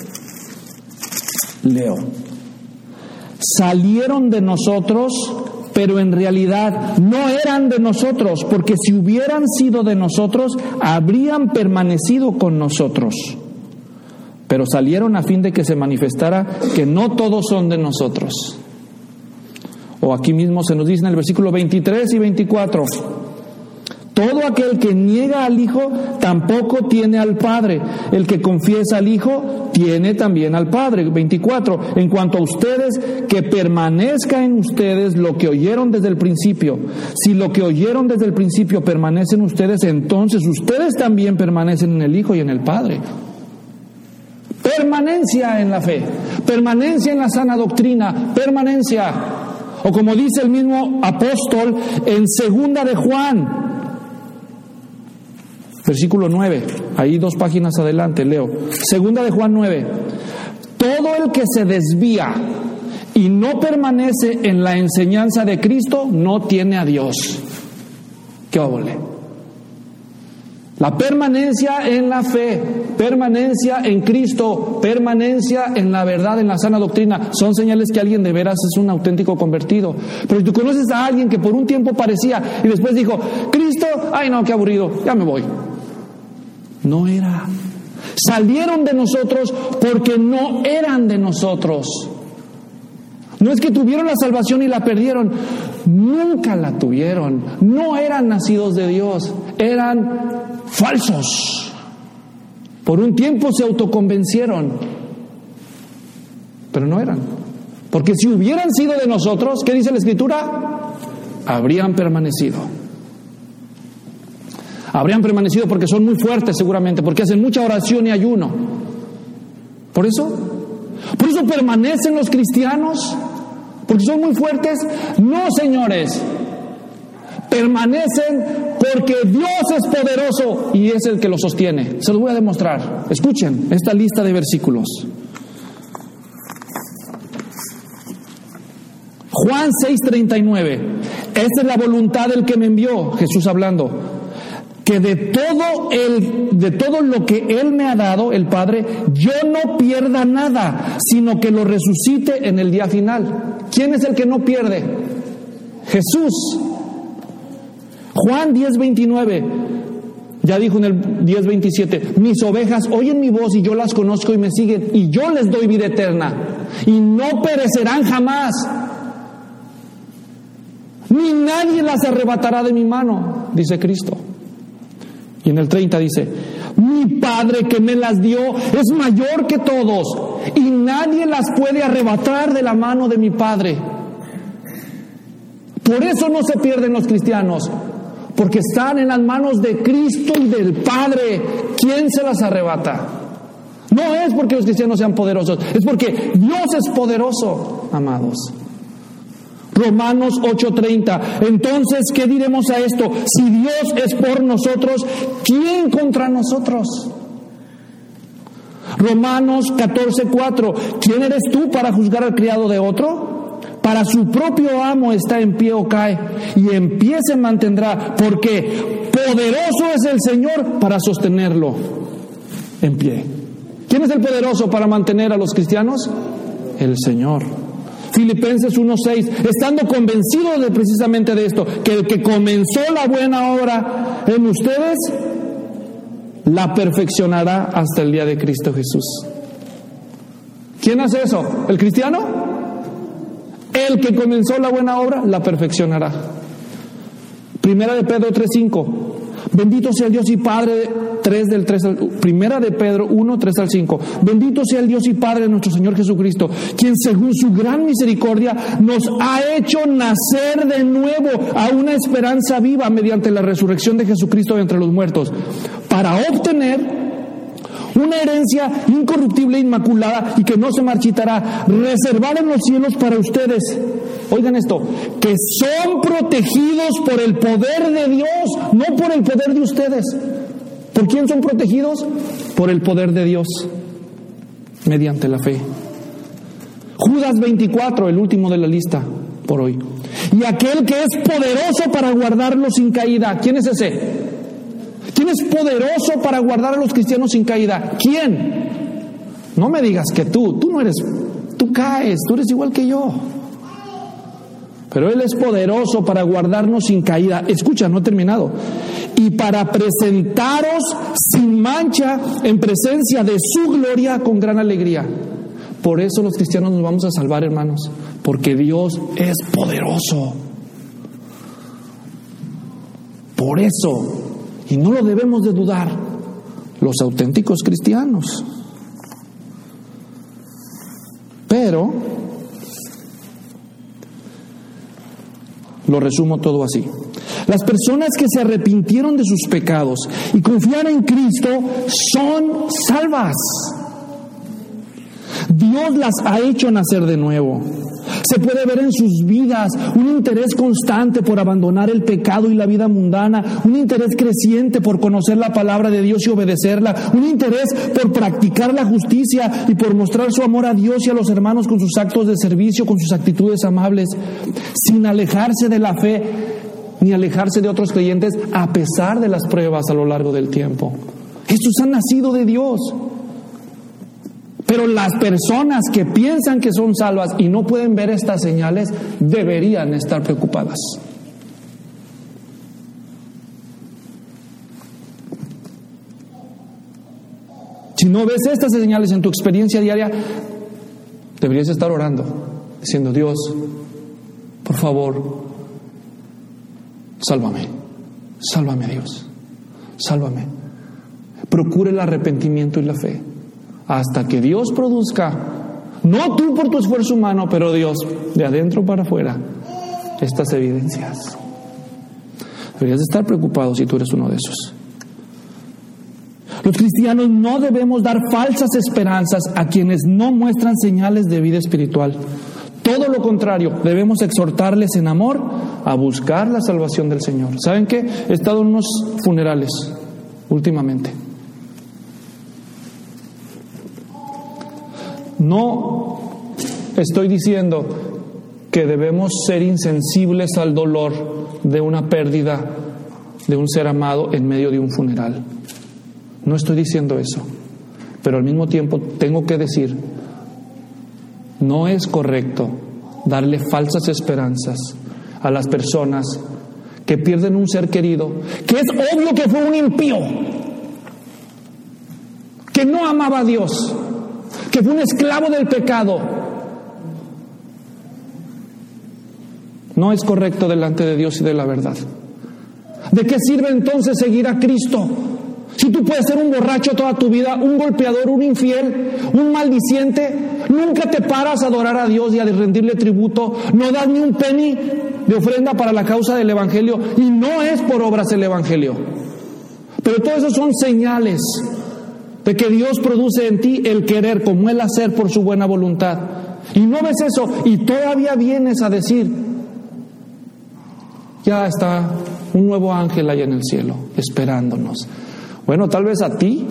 Leo. Salieron de nosotros, pero en realidad no eran de nosotros, porque si hubieran sido de nosotros, habrían permanecido con nosotros. Pero salieron a fin de que se manifestara que no todos son de nosotros. O aquí mismo se nos dice en el versículo veintitrés y veinticuatro, todo aquel que niega al Hijo tampoco tiene al Padre. El que confiesa al Hijo tiene también al Padre. veinticuatro, en cuanto a ustedes, que permanezca en ustedes lo que oyeron desde el principio. Si lo que oyeron desde el principio permanece en ustedes, entonces ustedes también permanecen en el Hijo y en el Padre. Permanencia en la fe, permanencia en la sana doctrina, permanencia. O como dice el mismo apóstol en segunda de Juan, versículo nueve, ahí dos páginas adelante, leo. Segunda de Juan nueve. Todo el que se desvía y no permanece en la enseñanza de Cristo no tiene a Dios. ¿Qué óvole? La permanencia en la fe, permanencia en Cristo, permanencia en la verdad, en la sana doctrina, son señales que alguien de veras es un auténtico convertido. Pero si tú conoces a alguien que por un tiempo parecía y después dijo, Cristo, ay no, qué aburrido, ya me voy. No era. Salieron de nosotros porque no eran de nosotros. No es que tuvieron la salvación y la perdieron, nunca la tuvieron. No eran nacidos de Dios, eran falsos. Por un tiempo se autoconvencieron, pero no eran. Porque si hubieran sido de nosotros, ¿qué dice la Escritura? Habrían permanecido. Habrían permanecido porque son muy fuertes seguramente, porque hacen mucha oración y ayuno. Por eso, por eso permanecen los cristianos, porque son muy fuertes. No, señores, permanecen porque Dios es poderoso y es el que lo sostiene. Se los voy a demostrar. Escuchen esta lista de versículos. Juan seis treinta y nueve. Esta es la voluntad del que me envió, Jesús hablando, que de todo el, de todo lo que Él me ha dado, el Padre, yo no pierda nada, sino que lo resucite en el día final. ¿Quién es el que no pierde? Jesús. Juan diez veintinueve. Ya dijo en el diez veintisiete, mis ovejas oyen mi voz y yo las conozco y me siguen y yo les doy vida eterna y no perecerán jamás, ni nadie las arrebatará de mi mano, dice Cristo. Y en el treinta dice, mi Padre que me las dio es mayor que todos y nadie las puede arrebatar de la mano de mi Padre. Por eso no se pierden los cristianos, porque están en las manos de Cristo y del Padre. ¿Quién se las arrebata? No es porque los cristianos sean poderosos, es porque Dios es poderoso, amados. Romanos ocho treinta. Entonces, ¿qué diremos a esto? Si Dios es por nosotros, ¿quién contra nosotros? Romanos catorce cuatro. ¿Quién eres tú para juzgar al criado de otro? Para su propio amo está en pie o cae, y en pie se mantendrá, porque poderoso es el Señor para sostenerlo en pie. ¿Quién es el poderoso para mantener a los cristianos? El Señor. Filipenses uno seis, estando convencidos de precisamente de esto, que el que comenzó la buena obra en ustedes, la perfeccionará hasta el día de Cristo Jesús. ¿Quién hace eso? ¿El cristiano? El que comenzó la buena obra, la perfeccionará. Primera de Pedro tres cinco, bendito sea el Dios y Padre, tres del tres al, Primera de Pedro uno, tres al cinco. Bendito sea el Dios y Padre de nuestro Señor Jesucristo, quien según su gran misericordia nos ha hecho nacer de nuevo a una esperanza viva mediante la resurrección de Jesucristo de entre los muertos, para obtener una herencia incorruptible e inmaculada y que no se marchitará, reservada en los cielos para ustedes. Oigan esto, que son protegidos por el poder de Dios, no por el poder de ustedes. ¿Por quién son protegidos? Por el poder de Dios, mediante la fe. Judas veinticuatro, el último de la lista por hoy. Y aquel que es poderoso para guardarlo sin caída. ¿Quién es ese? ¿Quién es poderoso para guardar a los cristianos sin caída? ¿Quién? No me digas que tú, tú no eres, tú caes, tú eres igual que yo. Pero Él es poderoso para guardarnos sin caída. Escucha, no he terminado. Y para presentaros sin mancha en presencia de su gloria con gran alegría. Por eso los cristianos nos vamos a salvar, hermanos, porque Dios es poderoso. Por eso, y no lo debemos de dudar, los auténticos cristianos. Pero lo resumo todo así. Las personas que se arrepintieron de sus pecados y confían en Cristo son salvas. Dios las ha hecho nacer de nuevo. Se puede ver en sus vidas un interés constante por abandonar el pecado y la vida mundana, un interés creciente por conocer la palabra de Dios y obedecerla, un interés por practicar la justicia y por mostrar su amor a Dios y a los hermanos con sus actos de servicio, con sus actitudes amables, sin alejarse de la fe ni alejarse de otros creyentes a pesar de las pruebas a lo largo del tiempo. Estos han nacido de Dios. Pero las personas que piensan que son salvas y no pueden ver estas señales deberían estar preocupadas. Si no ves estas señales en tu experiencia diaria, deberías estar orando, diciendo: Dios, por favor, sálvame, sálvame Dios, sálvame. Procure el arrepentimiento y la fe. Hasta que Dios produzca, no tú por tu esfuerzo humano, pero Dios, de adentro para afuera, estas evidencias. Deberías estar preocupado si tú eres uno de esos. Los cristianos no debemos dar falsas esperanzas a quienes no muestran señales de vida espiritual. Todo lo contrario, debemos exhortarles en amor a buscar la salvación del Señor. ¿Saben qué? He estado en unos funerales últimamente. No estoy diciendo que debemos ser insensibles al dolor de una pérdida de un ser amado en medio de un funeral. No estoy diciendo eso, pero al mismo tiempo tengo que decir, no es correcto darle falsas esperanzas a las personas que pierden un ser querido, que es obvio que fue un impío, que no amaba a Dios, que fue un esclavo del pecado. No es correcto delante de Dios y de la verdad. ¿De qué sirve entonces seguir a Cristo? Si tú puedes ser un borracho toda tu vida, un golpeador, un infiel, un maldiciente, nunca te paras a adorar a Dios y a rendirle tributo, no das ni un penny de ofrenda para la causa del Evangelio, y no es por obras el Evangelio. Pero todo eso son señales de que Dios produce en ti el querer como el hacer por su buena voluntad. Y no ves eso y todavía vienes a decir, ya está un nuevo ángel allá en el cielo esperándonos. Bueno, tal vez a ti,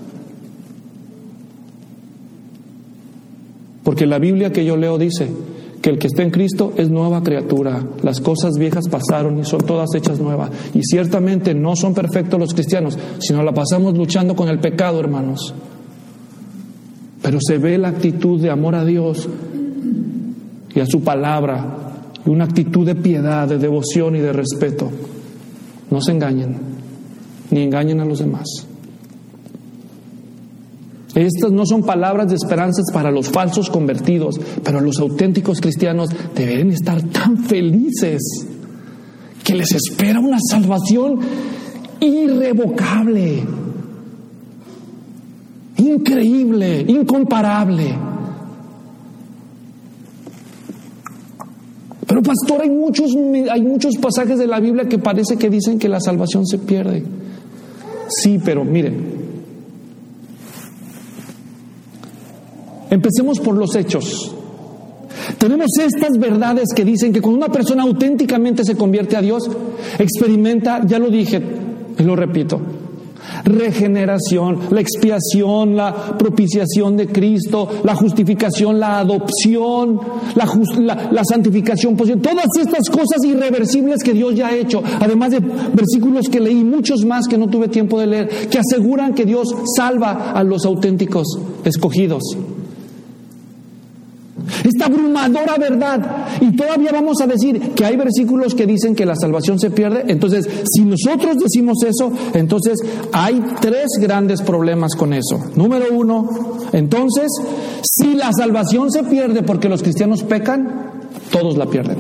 porque la Biblia que yo leo dice que el que está en Cristo es nueva criatura. Las cosas viejas pasaron y son todas hechas nuevas. Y ciertamente no son perfectos los cristianos, sino la pasamos luchando con el pecado, hermanos. Pero se ve la actitud de amor a Dios y a su palabra, y una actitud de piedad, de devoción y de respeto. No se engañen, ni engañen a los demás. Estas no son palabras de esperanzas para los falsos convertidos, pero los auténticos cristianos deben estar tan felices que les espera una salvación irrevocable, increíble, incomparable. Pero pastor, hay muchos, hay muchos pasajes de la Biblia que parece que dicen que la salvación se pierde. Sí, pero miren, empecemos por los hechos. Tenemos estas verdades que dicen que cuando una persona auténticamente se convierte a Dios, experimenta, ya lo dije y lo repito, regeneración, la expiación, la propiciación de Cristo, la justificación, la adopción, la, just, la, la santificación, todas estas cosas irreversibles que Dios ya ha hecho, además de versículos que leí, muchos más que no tuve tiempo de leer, que aseguran que Dios salva a los auténticos escogidos. Esta abrumadora verdad, y todavía vamos a decir que hay versículos que dicen que la salvación se pierde. Entonces, si nosotros decimos eso, entonces hay tres grandes problemas con eso. Número uno, entonces, si la salvación se pierde porque los cristianos pecan, todos la pierden.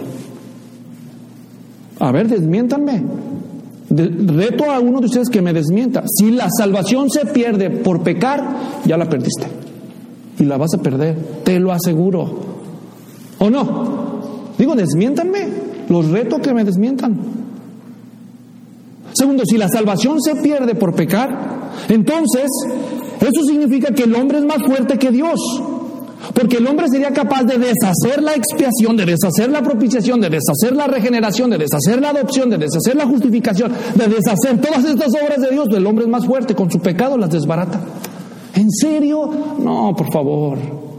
A ver, desmiéntanme. De, reto a uno de ustedes que me desmienta. Si la salvación se pierde por pecar, ya la perdiste. Y la vas a perder, te lo aseguro. ¿O no? Digo, desmiéntanme. Los reto a que me desmientan. Segundo, si la salvación se pierde por pecar, entonces eso significa que el hombre es más fuerte que Dios. Porque el hombre sería capaz de deshacer la expiación, de deshacer la propiciación, de deshacer la regeneración, de deshacer la adopción, de deshacer la justificación, de deshacer todas estas obras de Dios. El hombre es más fuerte, con su pecado las desbarata. ¿En serio? No, por favor.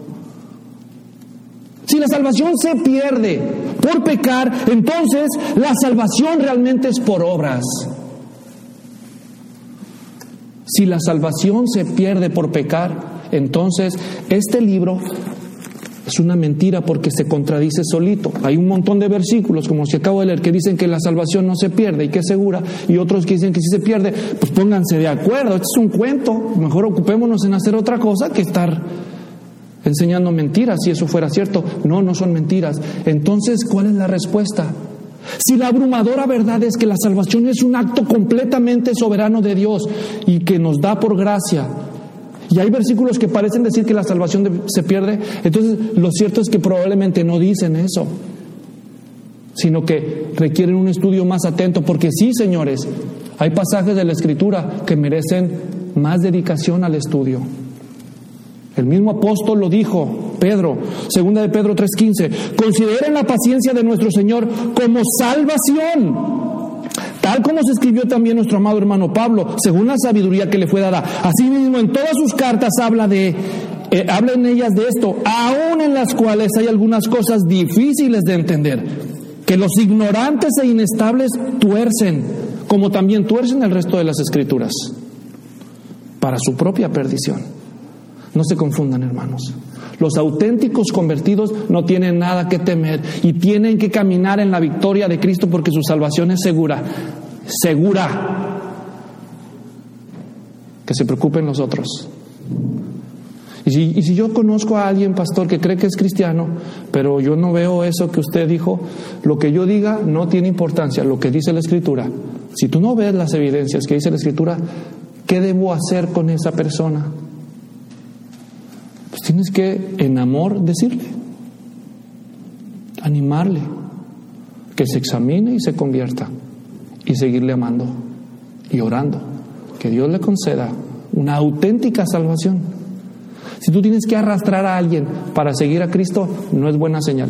Si la salvación se pierde por pecar, entonces la salvación realmente es por obras. Si la salvación se pierde por pecar, entonces este libro es una mentira porque se contradice solito. Hay un montón de versículos, como si acabo de leer, que dicen que la salvación no se pierde y que es segura, y otros que dicen que si se pierde, pues pónganse de acuerdo. Esto es un cuento. Mejor ocupémonos en hacer otra cosa que estar enseñando mentiras. Si eso fuera cierto, no, no son mentiras. Entonces, ¿cuál es la respuesta? Si la abrumadora verdad es que la salvación es un acto completamente soberano de Dios y que nos da por gracia, y hay versículos que parecen decir que la salvación de, se pierde, entonces lo cierto es que probablemente no dicen eso, sino que requieren un estudio más atento, porque sí, señores, hay pasajes de la Escritura que merecen más dedicación al estudio. El mismo apóstol lo dijo, Pedro, segunda de Pedro tres quince, consideren la paciencia de nuestro Señor como salvación, tal como se escribió también nuestro amado hermano Pablo, según la sabiduría que le fue dada. Asimismo, en todas sus cartas habla de, eh, habla en ellas de esto, aun en las cuales hay algunas cosas difíciles de entender, que los ignorantes e inestables tuercen, como también tuercen el resto de las Escrituras, para su propia perdición. No se confundan, hermanos. Los auténticos convertidos no tienen nada que temer y tienen que caminar en la victoria de Cristo porque su salvación es segura, segura. Que se preocupen los otros. Y si, y si yo conozco a alguien, pastor, que cree que es cristiano, pero yo no veo eso que usted dijo, lo que yo diga no tiene importancia, lo que dice la Escritura. Si tú no ves las evidencias que dice la Escritura, ¿qué debo hacer con esa persona? Pues tienes que, en amor, decirle, animarle, que se examine y se convierta, y seguirle amando y orando, que Dios le conceda una auténtica salvación. Si tú tienes que arrastrar a alguien para seguir a Cristo, no es buena señal.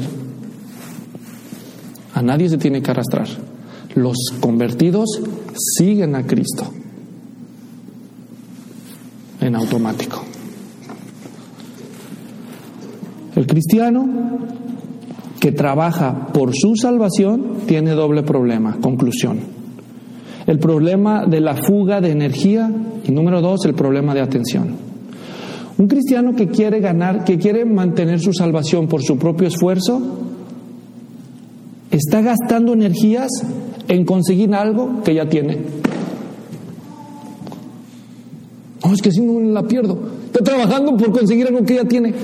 A nadie se tiene que arrastrar. Los convertidos siguen a Cristo en automático. El cristiano que trabaja por su salvación tiene doble problema. Conclusión: el problema de la fuga de energía y, número dos, el problema de atención. Un cristiano que quiere ganar, que quiere mantener su salvación por su propio esfuerzo, está gastando energías en conseguir algo que ya tiene. No, es que si no la pierdo. Está trabajando por conseguir algo que ya tiene.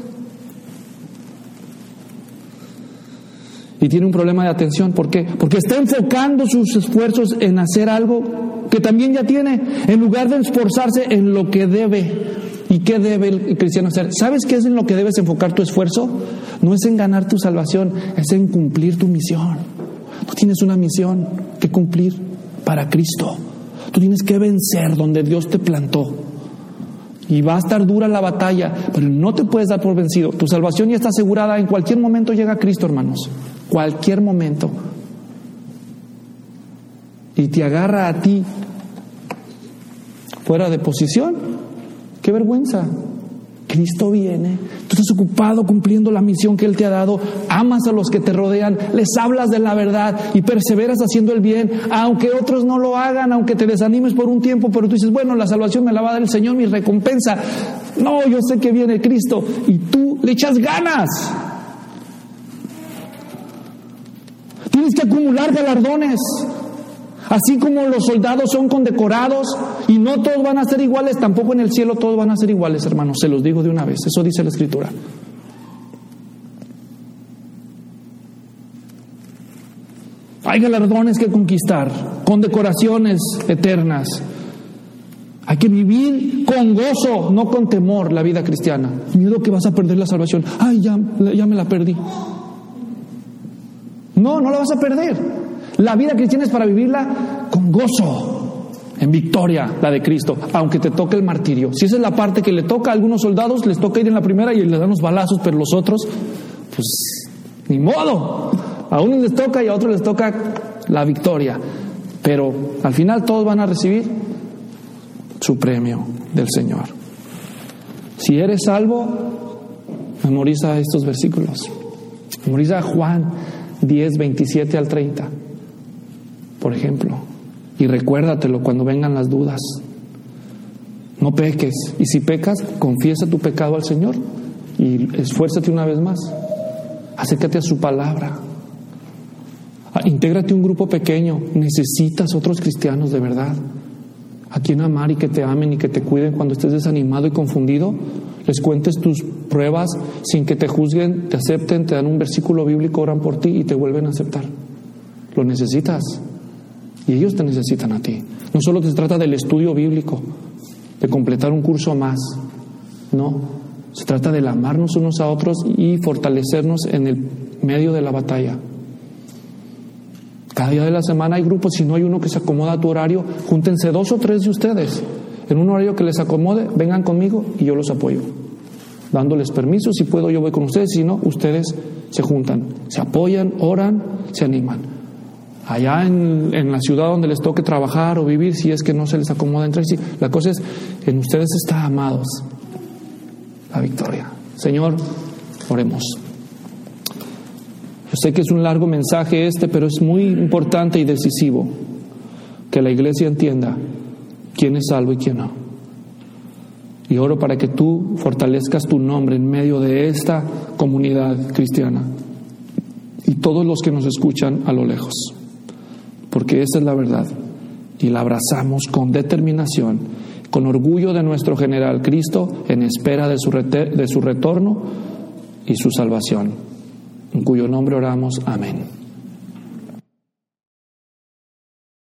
Y tiene un problema de atención. ¿Por qué? Porque está enfocando sus esfuerzos en hacer algo que también ya tiene, en lugar de esforzarse en lo que debe. ¿Y qué debe el cristiano hacer? ¿Sabes qué es en lo que debes enfocar tu esfuerzo? No es en ganar tu salvación, es en cumplir tu misión. Tú tienes una misión que cumplir para Cristo. Tú tienes que vencer donde Dios te plantó. Y va a estar dura la batalla, pero no te puedes dar por vencido. Tu salvación ya está asegurada. En cualquier momento llega Cristo, hermanos. Cualquier momento. Y te agarra a ti fuera de posición. ¡Qué vergüenza! Cristo viene, tú estás ocupado cumpliendo la misión que Él te ha dado, amas a los que te rodean, les hablas de la verdad y perseveras haciendo el bien, aunque otros no lo hagan, aunque te desanimes por un tiempo, pero tú dices, bueno, la salvación me la va a dar el Señor, mi recompensa. No, yo sé que viene Cristo y tú le echas ganas. Tienes que acumular galardones. Así como los soldados son condecorados y no todos van a ser iguales, tampoco en el cielo todos van a ser iguales, hermanos, se los digo de una vez, eso dice la Escritura. Hay galardones que conquistar, condecoraciones eternas. Hay que vivir con gozo, no con temor, la vida cristiana. Miedo que vas a perder la salvación. Ay, ya, ya me la perdí. No, no la vas a perder. La vida cristiana es para vivirla con gozo, en victoria, la de Cristo, aunque te toque el martirio. Si esa es la parte que le toca a algunos soldados, les toca ir en la primera y les dan los balazos, pero los otros, pues, ni modo. A unos les toca y a otros les toca la victoria. Pero al final todos van a recibir su premio del Señor. Si eres salvo, memoriza estos versículos. Memoriza Juan diez, veintisiete al treinta. Por ejemplo, y recuérdatelo cuando vengan las dudas. No peques, y si pecas, confiesa tu pecado al Señor y esfuérzate una vez más. Acércate a su palabra. Intégrate a un grupo pequeño. Necesitas otros cristianos de verdad, a quien amar y que te amen y que te cuiden cuando estés desanimado y confundido. Les cuentes tus pruebas sin que te juzguen, te acepten, te dan un versículo bíblico, oran por ti y te vuelven a aceptar. Lo necesitas. Y ellos te necesitan a ti. No solo se trata del estudio bíblico, de completar un curso más. No, se trata del amarnos unos a otros y fortalecernos en el medio de la batalla. Cada día de la semana hay grupos. Si no hay uno que se acomoda a tu horario, júntense dos o tres de ustedes en un horario que les acomode, vengan conmigo y yo los apoyo. dándoles permiso. Si puedo, yo voy con ustedes. Si no, ustedes se juntan, se apoyan, oran, se animan. Allá en, en la ciudad donde les toque trabajar o vivir, si es que no se les acomoda entre sí, la cosa es, en ustedes está, amados, la victoria. Señor, oremos. Yo sé que es un largo mensaje este, pero es muy importante y decisivo que la iglesia entienda quién es salvo y quién no. Y oro para que tú fortalezcas tu nombre en medio de esta comunidad cristiana y todos los que nos escuchan a lo lejos, porque esa es la verdad y la abrazamos con determinación, con orgullo de nuestro general Cristo, en espera de su, rete- de su retorno y su salvación, en cuyo nombre oramos. Amén.